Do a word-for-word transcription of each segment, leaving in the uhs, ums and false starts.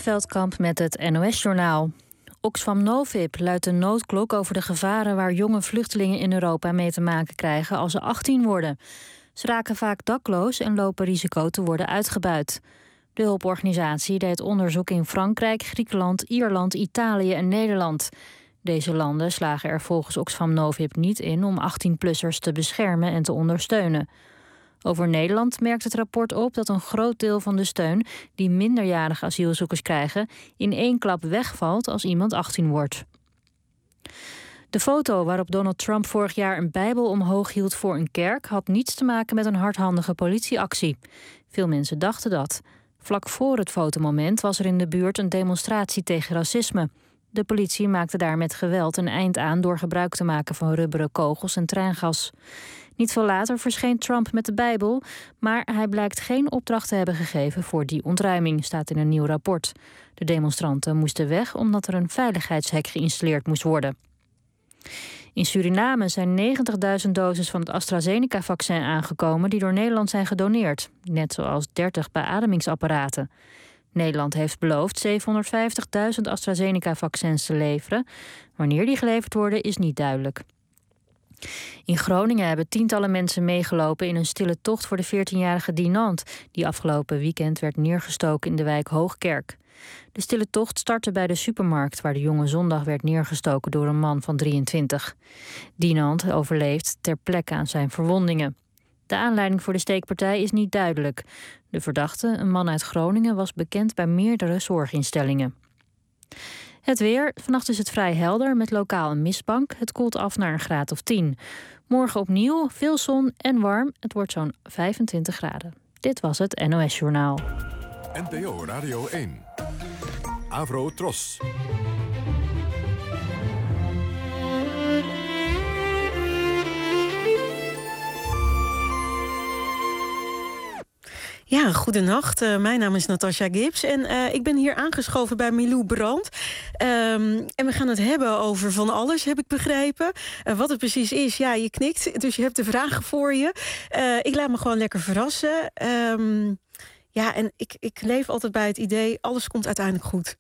Veldkamp met het N O S-journaal. Oxfam Novib luidt een noodklok over de gevaren waar jonge vluchtelingen in Europa mee te maken krijgen als ze achttien worden. Ze raken vaak dakloos en lopen risico te worden uitgebuit. De hulporganisatie deed onderzoek in Frankrijk, Griekenland, Ierland, Italië en Nederland. Deze landen slagen er volgens Oxfam Novib niet in om achttien-plussers te beschermen en te ondersteunen. Over Nederland merkt het rapport op dat een groot deel van de steun die minderjarige asielzoekers krijgen in één klap wegvalt als iemand achttien wordt. De foto waarop Donald Trump vorig jaar een Bijbel omhoog hield voor een kerk had niets te maken met een hardhandige politieactie. Veel mensen dachten dat. Vlak voor het fotomoment was er in de buurt een demonstratie tegen racisme. De politie maakte daar met geweld een eind aan door gebruik te maken van rubberen kogels en treingas. Niet veel later verscheen Trump met de Bijbel, maar hij blijkt geen opdracht te hebben gegeven voor die ontruiming, staat in een nieuw rapport. De demonstranten moesten weg omdat er een veiligheidshek geïnstalleerd moest worden. In Suriname zijn negentigduizend doses van het AstraZeneca-vaccin aangekomen die door Nederland zijn gedoneerd, net zoals dertig beademingsapparaten. Nederland heeft beloofd zevenhonderdvijftigduizend AstraZeneca-vaccins te leveren. Wanneer die geleverd worden is niet duidelijk. In Groningen hebben tientallen mensen meegelopen in een stille tocht voor de veertienjarige Dinant, die afgelopen weekend werd neergestoken in de wijk Hoogkerk. De stille tocht startte bij de supermarkt waar de jonge zondag werd neergestoken door een man van drieëntwintig. Dinant overleeft ter plekke aan zijn verwondingen. De aanleiding voor de steekpartij is niet duidelijk. De verdachte, een man uit Groningen, was bekend bij meerdere zorginstellingen. Het weer. Vannacht is het vrij helder met lokaal een mistbank. Het koelt af naar een graad of tien. Morgen opnieuw veel zon en warm. Het wordt zo'n vijfentwintig graden. Dit was het N O S-journaal. N P O Radio één. Avro Tros. Ja, goedenacht. Uh, mijn naam is Natasja Gibbs en uh, ik ben hier aangeschoven bij Milou Brandt. Um, en we gaan het hebben over van alles, heb ik begrepen. Uh, wat het precies is, ja, je knikt, dus je hebt de vragen voor je. Uh, ik laat me gewoon lekker verrassen. Um, ja, en ik, ik leef altijd bij het idee, alles komt uiteindelijk goed.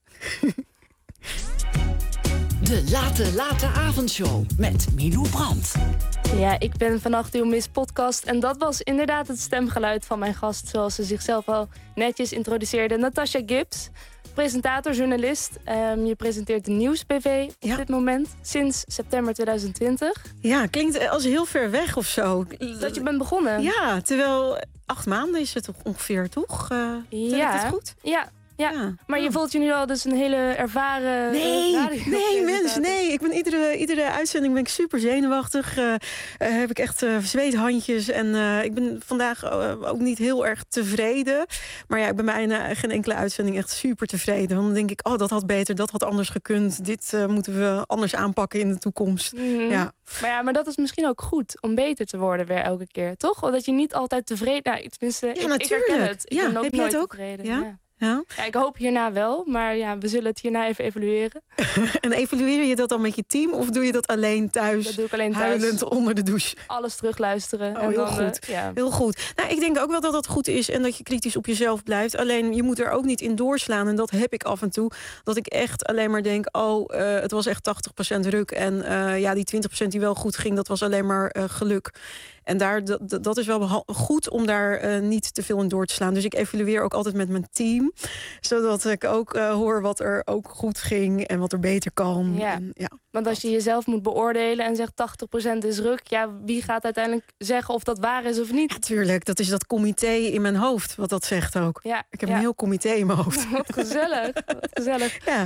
De Late Late Avondshow met Milou Brandt. Ja, ik ben vannacht uw Miss Podcast en dat was inderdaad het stemgeluid van mijn gast, zoals ze zichzelf al netjes introduceerde, Natasja Gibbs, presentator, journalist. Um, je presenteert de Nieuws B V op ja. dit moment, sinds september tweeduizend twintig. Ja, klinkt als heel ver weg of zo. Dat je bent begonnen. Ja, terwijl acht maanden is het ongeveer, toch? Uh, ja. Is het goed? Ja. Ja, ja, maar je voelt je nu al dus een hele ervaren... Nee, nee mens, nee. Ik ben iedere, iedere uitzending ben ik super zenuwachtig. Uh, uh, heb ik echt uh, zweethandjes. En uh, ik ben vandaag uh, ook niet heel erg tevreden. Maar ja, ik ben bijna geen enkele uitzending echt super tevreden. Want dan denk ik, oh, dat had beter, dat had anders gekund. Dit uh, moeten we anders aanpakken in de toekomst. Mm-hmm. Ja. Maar ja, maar dat is misschien ook goed om beter te worden weer elke keer, toch? Dat je niet altijd tevreden... Nou, tenminste, ja, ik, natuurlijk. ik herken het. Ik ja, ben ook heb je nooit het ook? tevreden. Ja? Ja. Ja? Ja, ik hoop hierna wel, maar ja, we zullen het hierna even evalueren. En evalueer je dat dan met je team of doe je dat alleen thuis? Dat doe ik alleen thuis. Huilend onder de douche. Alles terugluisteren. Oh, en heel dan, goed. Uh, ja. Heel goed. Nou, ik denk ook wel dat dat goed is en dat je kritisch op jezelf blijft. Alleen je moet er ook niet in doorslaan. En dat heb ik af en toe. Dat ik echt alleen maar denk, oh, uh, het was echt tachtig procent ruk. En uh, ja, die twintig procent die wel goed ging, dat was alleen maar uh, geluk. En daar, dat, dat is wel goed om daar uh, niet te veel in door te slaan. Dus ik evalueer ook altijd met mijn team. Zodat ik ook uh, hoor wat er ook goed ging en wat er beter kan. Ja. En, ja, Want als je jezelf moet beoordelen en zegt tachtig procent is ruk... ja, wie gaat uiteindelijk zeggen of dat waar is of niet? Natuurlijk, dat is dat comité in mijn hoofd wat dat zegt ook. Ja, ik heb ja. een heel comité in mijn hoofd. Wat gezellig, wat gezellig. Ja,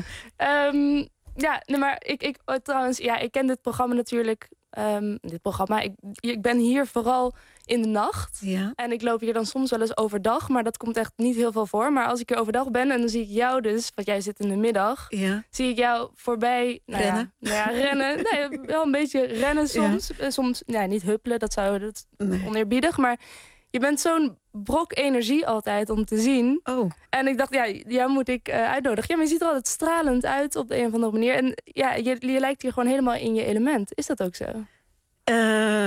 um, ja nee, maar ik, ik, oh, trouwens, ja, ik ken dit programma natuurlijk... Um, dit programma, ik, ik ben hier vooral in de nacht. Ja. En ik loop hier dan soms wel eens overdag. Maar dat komt echt niet heel veel voor. Maar als ik hier overdag ben en dan zie ik jou dus... want jij zit in de middag. Ja. Zie ik jou voorbij... Nou rennen? Ja, nou ja, rennen. Nee, wel een beetje rennen soms. Ja. Soms, ja, niet huppelen, dat zou dat nee. oneerbiedig. Maar je bent zo'n brok energie altijd om te zien. Oh. En ik dacht, ja, jou moet ik uh, uitnodigen. Ja, maar je ziet er altijd stralend uit op de een of andere manier. En ja, je, je lijkt hier gewoon helemaal in je element. Is dat ook zo? Uh,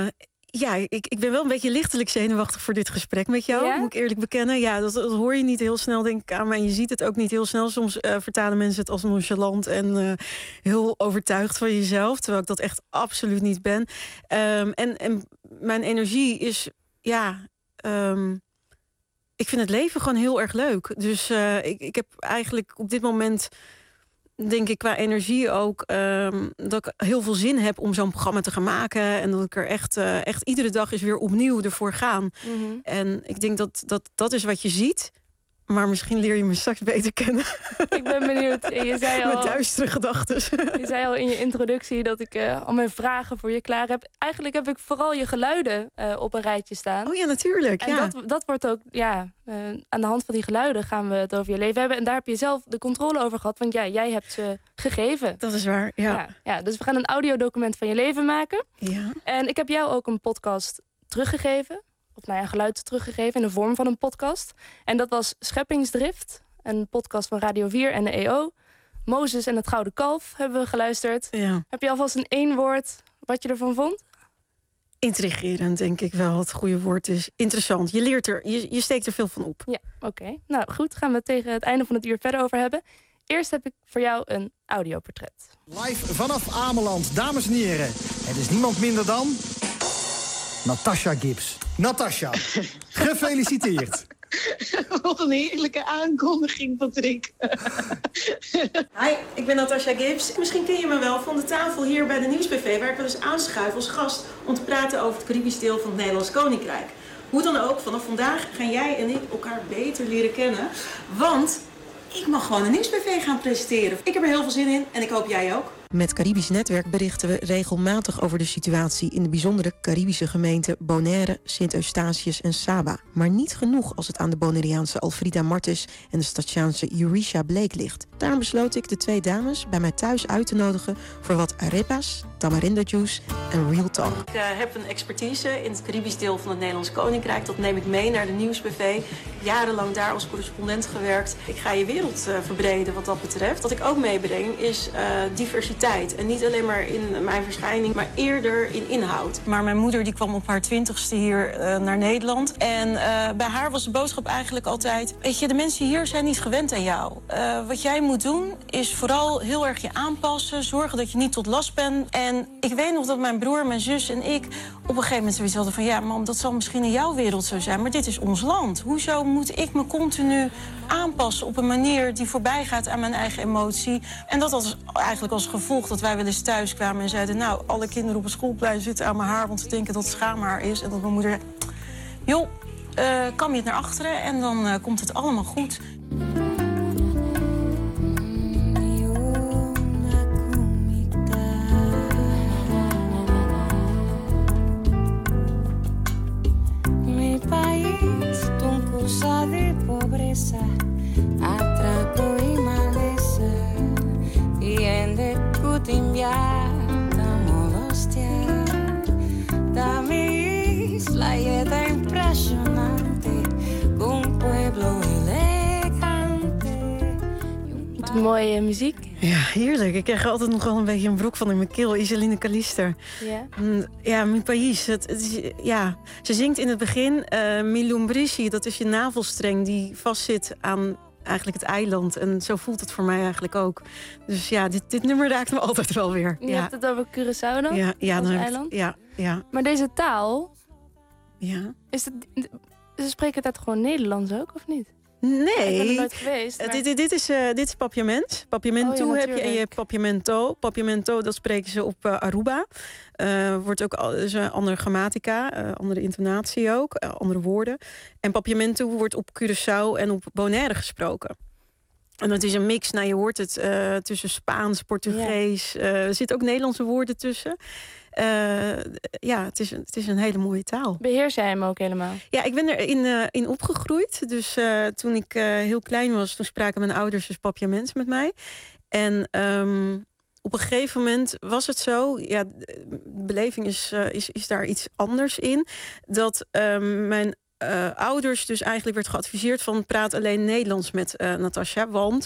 Ja, ik, ik ben wel een beetje lichtelijk zenuwachtig voor dit gesprek met jou. Ja? Moet ik eerlijk bekennen. Ja, dat, dat hoor je niet heel snel, denk ik, aan me. En je ziet het ook niet heel snel. Soms uh, vertalen mensen het als nonchalant en uh, heel overtuigd van jezelf. Terwijl ik dat echt absoluut niet ben. Um, en, en mijn energie is, ja... Um, ik vind het leven gewoon heel erg leuk. Dus uh, ik, ik heb eigenlijk op dit moment... denk ik qua energie ook... Um, dat ik heel veel zin heb om zo'n programma te gaan maken. En dat ik er echt, uh, echt iedere dag is weer opnieuw ervoor gaan. Mm-hmm. En ik denk dat, dat dat is wat je ziet. Maar misschien leer je me straks beter kennen. Ik ben benieuwd. Je zei al, met duistere gedachten. Je zei al in je introductie dat ik uh, al mijn vragen voor je klaar heb. Eigenlijk heb ik vooral je geluiden uh, op een rijtje staan. Oh ja, natuurlijk. En ja. dat, dat wordt ook, ja, uh, aan de hand van die geluiden gaan we het over je leven hebben. En daar heb je zelf de controle over gehad. Want ja, jij hebt ze gegeven. Dat is waar, ja. ja, ja dus we gaan een audiodocument van je leven maken. Ja. En ik heb jou ook een podcast teruggegeven. Of nou ja, geluid teruggegeven in de vorm van een podcast. En dat was Scheppingsdrift. Een podcast van Radio vier en de E O. Mozes en het Gouden Kalf hebben we geluisterd. Ja. Heb je alvast in één woord wat je ervan vond? Intrigerend, denk ik wel. Het goede woord is interessant. Je leert er, je, je steekt er veel van op. Ja, oké. Okay. Nou goed, gaan we het tegen het einde van het uur verder over hebben. Eerst heb ik voor jou een audioportret. Live vanaf Ameland, dames en heren. Het is niemand minder dan... Natasha Gibbs. Natasha, gefeliciteerd. Wat een heerlijke aankondiging, Patrick. Hi, ik ben Natasha Gibbs. Misschien ken je me wel van de tafel hier bij de Nieuwsbv... waar ik wel eens aanschuif als gast om te praten over het Caribisch deel van het Nederlands Koninkrijk. Hoe dan ook, vanaf vandaag gaan jij en ik elkaar beter leren kennen. Want ik mag gewoon een Nieuwsbv gaan presenteren. Ik heb er heel veel zin in en ik hoop jij ook. Met Caribisch Netwerk berichten we regelmatig over de situatie in de bijzondere Caribische gemeenten Bonaire, Sint-Eustatius en Saba. Maar niet genoeg als het aan de Bonaireaanse Alfrida Martis en de Statiaanse Eurisha Blake ligt. Daarom besloot ik de twee dames bij mij thuis uit te nodigen voor wat arepas, tamarindo juice en real talk. Ik uh, heb een expertise in het Caribisch deel van het Nederlands Koninkrijk. Dat neem ik mee naar de Nieuwsbv. Jarenlang daar als correspondent gewerkt. Ik ga je wereld uh, verbreden wat dat betreft. Wat ik ook meebreng is uh, diversiteit. En niet alleen maar in mijn verschijning, maar eerder in inhoud. Maar mijn moeder die kwam op haar twintigste hier uh, naar Nederland. En uh, bij haar was de boodschap eigenlijk altijd... weet je, de mensen hier zijn niet gewend aan jou. Uh, wat jij moet doen is vooral heel erg je aanpassen. Zorgen dat je niet tot last bent. En ik weet nog dat mijn broer, mijn zus en ik... op een gegeven moment zoiets hadden van... ja, mam, dat zal misschien in jouw wereld zo zijn, maar dit is ons land. Hoezo moet ik me continu aanpassen op een manier die voorbij gaat aan mijn eigen emotie? En dat was eigenlijk als gevolg dat wij wel eens thuis kwamen en zeiden... nou, alle kinderen op het schoolplein zitten aan mijn haar... want ze denken dat het schaamhaar is. En dat mijn moeder... joh, uh, kam je het naar achteren en dan uh, komt het allemaal goed. Mi país, tuncusa de pobreza, atraco y maleza, y en de cutimbiata modostia, da mi isla y es impresionante, un pueblo elegante. Mooie muziek. Ja, heerlijk. Ik krijg altijd nog wel een beetje een brok van in mijn keel. Iseline Kalister. Ja. Ja, mijn país. Het, het is, ja. Ze zingt in het begin uh, Mi lumbrici, dat is je navelstreng die vastzit aan eigenlijk het eiland. En zo voelt het voor mij eigenlijk ook. Dus ja, dit, dit nummer raakt me altijd wel weer. Je ja. hebt het over Curaçao dan? Ja, ja, als dan heb eiland? ik, ja, ja, Maar deze taal, ja. is het, ze spreken het gewoon Nederlands ook, of niet? Nee. Ik ben er nooit geweest. Uh, Maar... dit, dit, dit, is, uh, dit is papiament. Papiamento Oh, ja, heb je en je natuurlijk. hebt papiamento. Papiamento, dat spreken ze op uh, Aruba. Uh, wordt ook al, is een andere grammatica, uh, andere intonatie ook, uh, andere woorden. En papiamento wordt op Curaçao en op Bonaire gesproken. En dat is een mix, nou je hoort het, uh, tussen Spaans, Portugees. Uh, er zitten ook Nederlandse woorden tussen. Uh, ja, het is, een, het is een hele mooie taal. Beheers jij hem ook helemaal? Ja, ik ben erin uh, in opgegroeid. Dus uh, toen ik uh, heel klein was, toen spraken mijn ouders dus papiaments met mij. En um, op een gegeven moment was het zo, ja, de beleving is, uh, is, is daar iets anders in. Dat um, mijn uh, ouders dus eigenlijk werd geadviseerd van praat alleen Nederlands met uh, Natasha. Want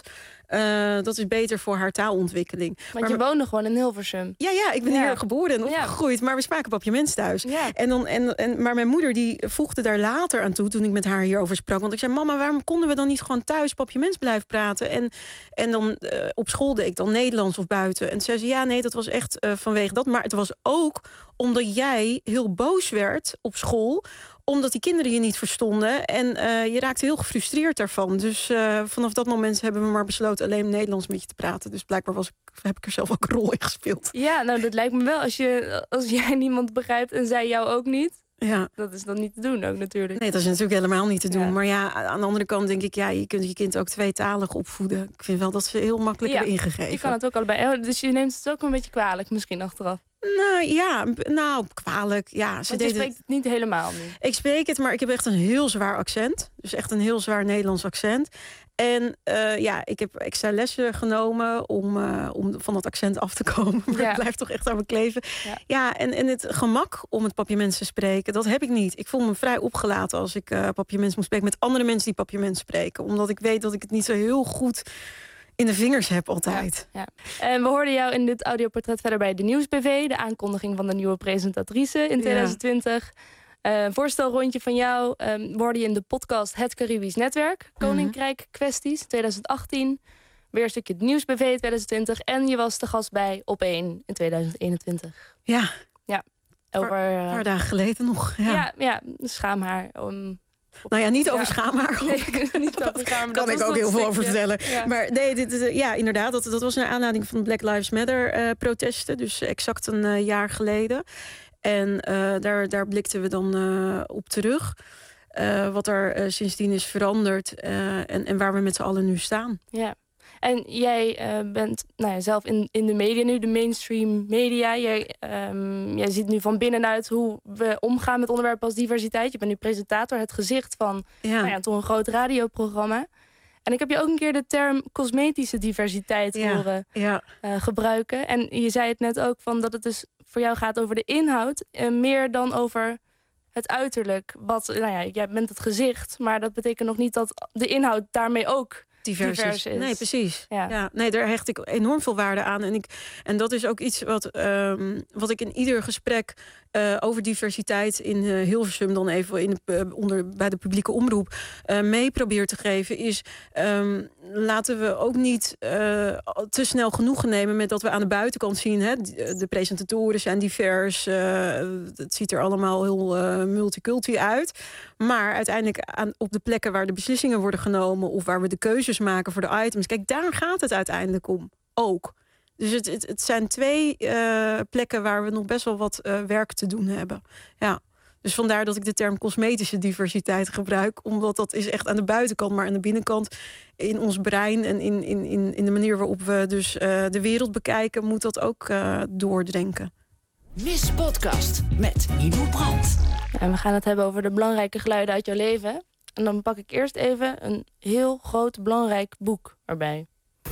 Uh, dat is beter voor haar taalontwikkeling. Want maar je woonde gewoon in Hilversum. Ja, ja, ik ben ja. hier geboren en opgegroeid. Ja. Maar we spraken Papiaments thuis. Ja. En dan, en, en, maar mijn moeder die voegde daar later aan toe toen ik met haar hierover sprak. Want ik zei, mama, waarom konden we dan niet gewoon thuis Papiaments blijven praten? En, en dan uh, op school deed ik dan Nederlands of buiten. En toen zei ze, ja, nee, dat was echt uh, vanwege dat. Maar het was ook omdat jij heel boos werd op school, omdat die kinderen je niet verstonden. En uh, je raakte heel gefrustreerd daarvan. Dus uh, vanaf dat moment hebben we maar besloten alleen Nederlands met je te praten. Dus blijkbaar was ik, heb ik er zelf ook een rol in gespeeld. Ja, nou dat lijkt me wel. Als, je, als jij niemand begrijpt en zij jou ook niet. Ja. Dat is dan niet te doen ook natuurlijk. Nee, dat is natuurlijk helemaal niet te doen. Ja. Maar ja, aan de andere kant denk ik, ja, je kunt je kind ook tweetalig opvoeden. Ik vind wel dat ze heel makkelijk ja, hebben ingegeven. Je kan het ook allebei. Dus je neemt het ook een beetje kwalijk misschien achteraf. Nou ja, nou kwalijk. Ja, ze Want je spreekt het niet helemaal nu. Ik spreek het, maar ik heb echt een heel zwaar accent. Dus echt een heel zwaar Nederlands accent. En uh, ja, ik heb extra lessen genomen om, uh, om van dat accent af te komen. Maar ja. Het blijft toch echt aan me kleven. Ja, ja en, en het gemak om het Papiaments te spreken, dat heb ik niet. Ik voel me vrij opgelaten als ik uh, Papiaments moet spreken met andere mensen die Papiaments spreken. Omdat ik weet dat ik het niet zo heel goed in de vingers heb altijd. Ja, ja. En we hoorden jou in dit audioportret verder bij de Nieuws-B V. De aankondiging van de nieuwe presentatrice in twintig twintig. Ja. Uh, voorstelrondje van jou um, we hoorden je in de podcast Het Caribisch Netwerk. Koninkrijk Kwesties twintig achttien. Weer een stukje de Nieuws-B V twintig twintig. En je was te gast bij Op één in twintig eenentwintig. Ja. Ja. Over, uh, een paar dagen geleden nog. Ja, ja, ja schaamhaar. Um, Nou ja, niet over ja. schaamhaar. Nee, niet over schaamhaar. Kan ik ook heel veel over vertellen. Ja. Maar nee, dit, dit, ja, inderdaad, dat, dat was naar aanleiding van de Black Lives Matter uh, protesten. Dus exact een uh, jaar geleden. En uh, daar, daar blikten we dan uh, op terug. Uh, wat er uh, sindsdien is veranderd. Uh, en, en waar we met z'n allen nu staan. Ja. En jij uh, bent nou ja, zelf in, in de media nu, de mainstream media. Jij, um, jij ziet nu van binnenuit hoe we omgaan met onderwerpen als diversiteit. Je bent nu presentator, het gezicht van ja. Nou ja, toch een groot radioprogramma. En ik heb je ook een keer de term cosmetische diversiteit ja. horen ja. uh, gebruiken. En je zei het net ook, van dat het dus voor jou gaat over de inhoud. Uh, meer dan over het uiterlijk. Wat, nou ja, jij bent het gezicht, maar dat betekent nog niet dat de inhoud daarmee ook divers, divers is. Nee, precies. Ja. Ja, nee, daar hecht ik enorm veel waarde aan. En, ik, en dat is ook iets wat, um, wat ik in ieder gesprek uh, over diversiteit in uh, Hilversum dan even in de, uh, onder, bij de publieke omroep uh, mee probeer te geven, is um, laten we ook niet uh, te snel genoegen nemen met dat we aan de buitenkant zien. Hè, de, de presentatoren zijn divers. Uh, het ziet er allemaal heel uh, multiculti uit. Maar uiteindelijk aan, op de plekken waar de beslissingen worden genomen of waar we de keuzes maken voor de items. Kijk, daar gaat het uiteindelijk om. Ook. Dus het, het, het zijn twee uh, plekken waar we nog best wel wat uh, werk te doen hebben. Ja. Dus vandaar dat ik de term cosmetische diversiteit gebruik. Omdat dat is echt aan de buitenkant, maar aan de binnenkant in ons brein en in, in, in, in de manier waarop we dus uh, de wereld bekijken, moet dat ook uh, doordrenken. Miss Podcast met Milo Brandt. En we gaan het hebben over de belangrijke geluiden uit jouw leven. En dan pak ik eerst even een heel groot belangrijk boek erbij.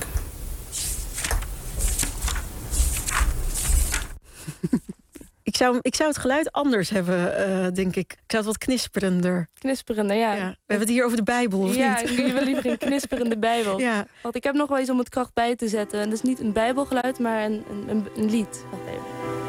Ik zou, ik zou het geluid anders hebben, uh, denk ik. Ik zou het wat knisperender. Knisperender, ja. ja. We hebben het hier over de Bijbel, of ja, niet? Ja, je wil liever een knisperende Bijbel. Ja. Want ik heb nog wel iets om het kracht bij te zetten. En dat is niet een Bijbelgeluid, maar een, een, een lied. Wacht even.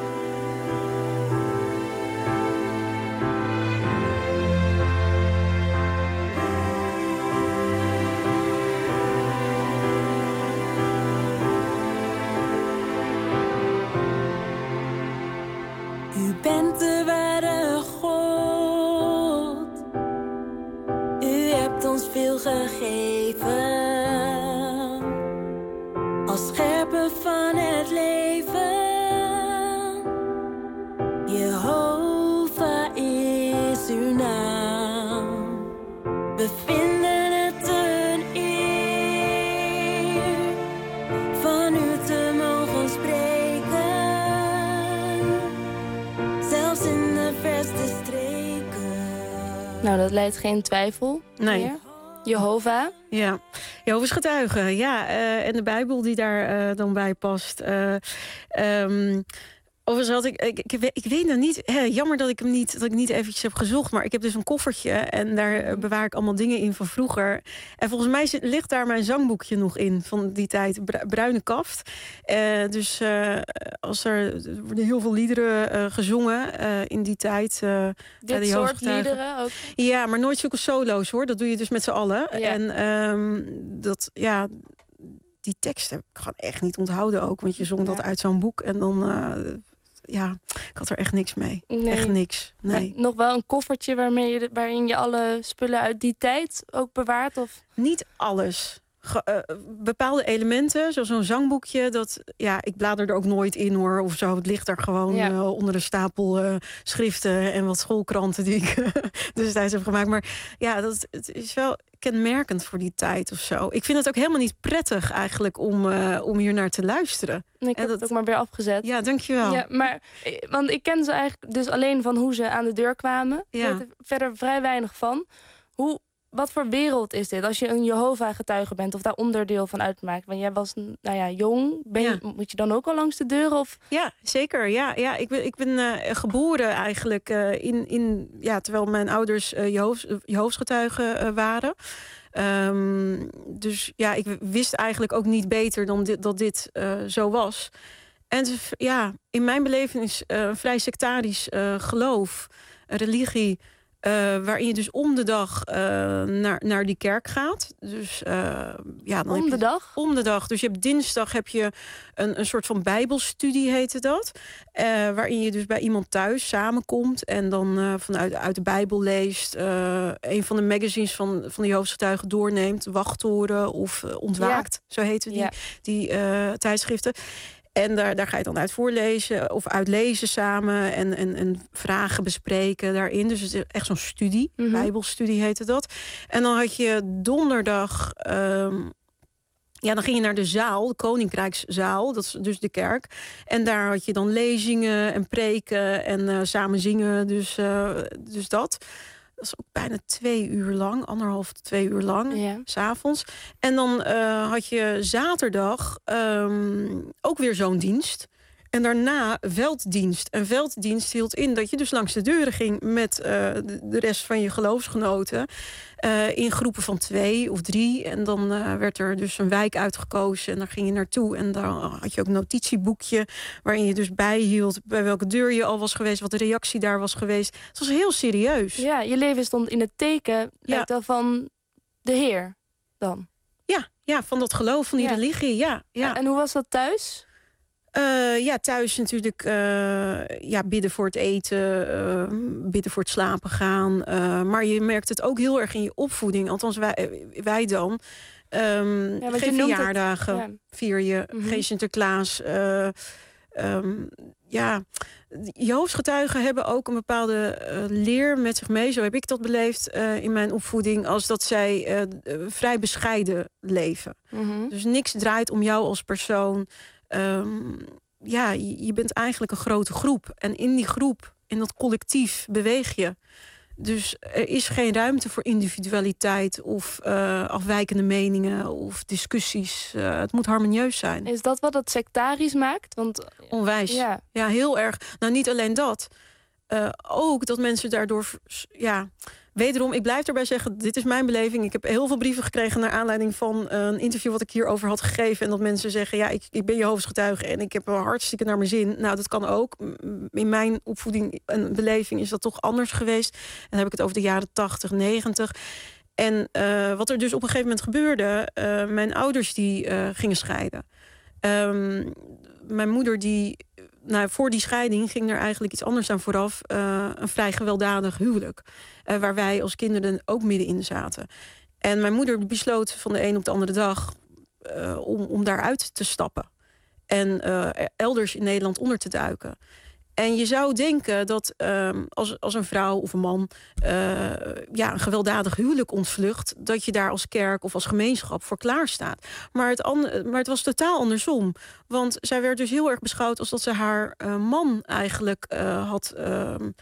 U bent de ware God. U hebt ons veel gegeven. Als schepper van het leven. Jehovah is uw naam. We vinden het een eer van u te mogen spreken. In de verste streken. Nou, dat leidt geen twijfel nee. meer. Jehovah. Ja, Jehovah's getuigen. Ja, uh, en de Bijbel die daar uh, dan bij past. Uh, um, Overigens had ik, ik, ik, weet- ik weet nou niet, hè, jammer dat ik hem niet, dat ik niet eventjes heb gezocht, maar ik heb dus een koffertje en daar eh, bewaar ik allemaal dingen in van vroeger. En volgens mij zit, ligt daar mijn zangboekje nog in van die tijd, Bru- Bruine Kaft. Eh, dus eh, als er, er worden heel veel liederen eh, gezongen eh, in die tijd. eh, bij Dit de soort Jehovah's-getuigen. liederen ook. Ja, maar nooit zulke solo's hoor. Dat doe je dus met z'n allen. Ja. En ehm, dat, ja, die tekst heb ik gewoon echt niet onthouden ook. Want je zong dat Ja. uit zo'n boek en dan, eh, ja, ik had er echt niks mee. Nee. Echt niks. Nee. Maar nog wel een koffertje waarmee je, waarin je alle spullen uit die tijd ook bewaart? Of? Niet alles. Ge- eh, bepaalde elementen, zoals zo'n zangboekje, dat, ja, ik blader er ook nooit in hoor, of zo. Het ligt er gewoon Ja. eh, onder een stapel eh, schriften en wat schoolkranten die ik destijds heb gemaakt. Maar ja, dat, het is wel kenmerkend voor die tijd of zo. Ik vind het ook helemaal niet prettig eigenlijk om, uh, om hier naar te luisteren. En ik En heb dat- het ook maar weer afgezet. Ja, dankjewel. Ja, maar, eh, want ik ken ze eigenlijk dus alleen van hoe ze aan de deur kwamen. Ja. Ik weet er verder vrij weinig van. Hoe, wat voor wereld is dit? Als je een Jehovah-getuige bent of daar onderdeel van uitmaakt. Want jij was nou ja, jong. Ben je, moet je dan ook al langs de deuren? Of? Ja, zeker. Ja, ja, ik ben, ik ben uh, geboren eigenlijk uh, in, in, ja, terwijl mijn ouders uh, Jehovah's, Jehovah's getuigen uh, waren. Um, dus ja, ik wist eigenlijk ook niet beter dan dit, dat dit uh, zo was. En het is, ja, in mijn beleving is uh, een vrij sectarisch uh, geloof, een religie, Uh, waarin je dus om de dag uh, naar, naar die kerk gaat. Dus, uh, ja, dan om heb de je, dag? Om de dag. Dus je hebt dinsdag heb je een, een soort van bijbelstudie, heette dat. Uh, waarin je dus bij iemand thuis samenkomt en dan uh, vanuit uit de Bijbel leest. Uh, een van de magazines van, van de Jehovah's getuigen doorneemt. Wachttoren of uh, Ontwaakt, ja. Zo heten die, ja. die uh, tijdschriften. En daar, daar ga je dan uit voorlezen of uitlezen samen en, en, en vragen bespreken daarin. Dus het is echt zo'n studie, mm-hmm. Bijbelstudie heette dat. En dan had je donderdag, um, ja, dan ging je naar de zaal, de Koninkrijkszaal, dat is dus de kerk. En daar had je dan lezingen en preken en uh, samen zingen, dus, uh, dus dat. Dat is ook bijna twee uur lang, anderhalf tot twee uur lang, ja. 's avonds. En dan uh, had je zaterdag um, ook weer zo'n dienst. En daarna velddienst. En velddienst hield in dat je dus langs de deuren ging met uh, de, de rest van je geloofsgenoten. Uh, in groepen van twee of drie. En dan uh, werd er dus een wijk uitgekozen. En daar ging je naartoe. En dan had je ook een notitieboekje waarin je dus bijhield bij welke deur je al was geweest, wat de reactie daar was geweest. Het was heel serieus. Ja, je leven stond in het teken ja. van de Heer dan. Ja, ja, van dat geloof, van die ja. religie. Ja, ja. En hoe was dat thuis? Uh, ja, thuis natuurlijk uh, ja, bidden voor het eten, uh, bidden voor het slapen gaan. Uh, maar je merkt het ook heel erg in je opvoeding. Althans, wij, wij dan. Um, ja, geen verjaardagen het, ja. vier je, mm-hmm. geen Sinterklaas. Uh, um, ja, Jehovah's getuigen hebben ook een bepaalde uh, leer met zich mee. Zo heb ik dat beleefd uh, in mijn opvoeding. Als dat zij uh, uh, vrij bescheiden leven. Mm-hmm. Dus niks draait om jou als persoon. Um, ja, je, je bent eigenlijk een grote groep. En in die groep, in dat collectief, beweeg je. Dus er is geen ruimte voor individualiteit of uh, afwijkende meningen of discussies. Uh, het moet harmonieus zijn. Is dat wat het sectarisch maakt? Want, Onwijs. Ja. ja, heel erg. Nou, niet alleen dat. Uh, ook dat mensen daardoor... Ja, wederom, ik blijf erbij zeggen, dit is mijn beleving. Ik heb heel veel brieven gekregen naar aanleiding van een interview wat ik hierover had gegeven. En dat mensen zeggen, ja, ik, ik ben Jehovah's getuige en ik heb er hartstikke naar mijn zin. Nou, dat kan ook. In mijn opvoeding en beleving is dat toch anders geweest. En dan heb ik het over de jaren tachtig, negentig. En uh, wat er dus op een gegeven moment gebeurde, uh, mijn ouders die uh, gingen scheiden. Um, mijn moeder die... Nou, voor die scheiding ging er eigenlijk iets anders aan vooraf. Uh, een vrij gewelddadig huwelijk. Uh, waar wij als kinderen ook middenin zaten. En mijn moeder besloot van de een op de andere dag uh, om, om daaruit te stappen. En uh, elders in Nederland onder te duiken. En je zou denken dat um, als, als een vrouw of een man uh, ja, een gewelddadig huwelijk ontvlucht, dat je daar als kerk of als gemeenschap voor klaar staat. Maar het, an- maar het was totaal andersom. Want zij werd dus heel erg beschouwd als dat ze haar uh, man eigenlijk uh, had, uh,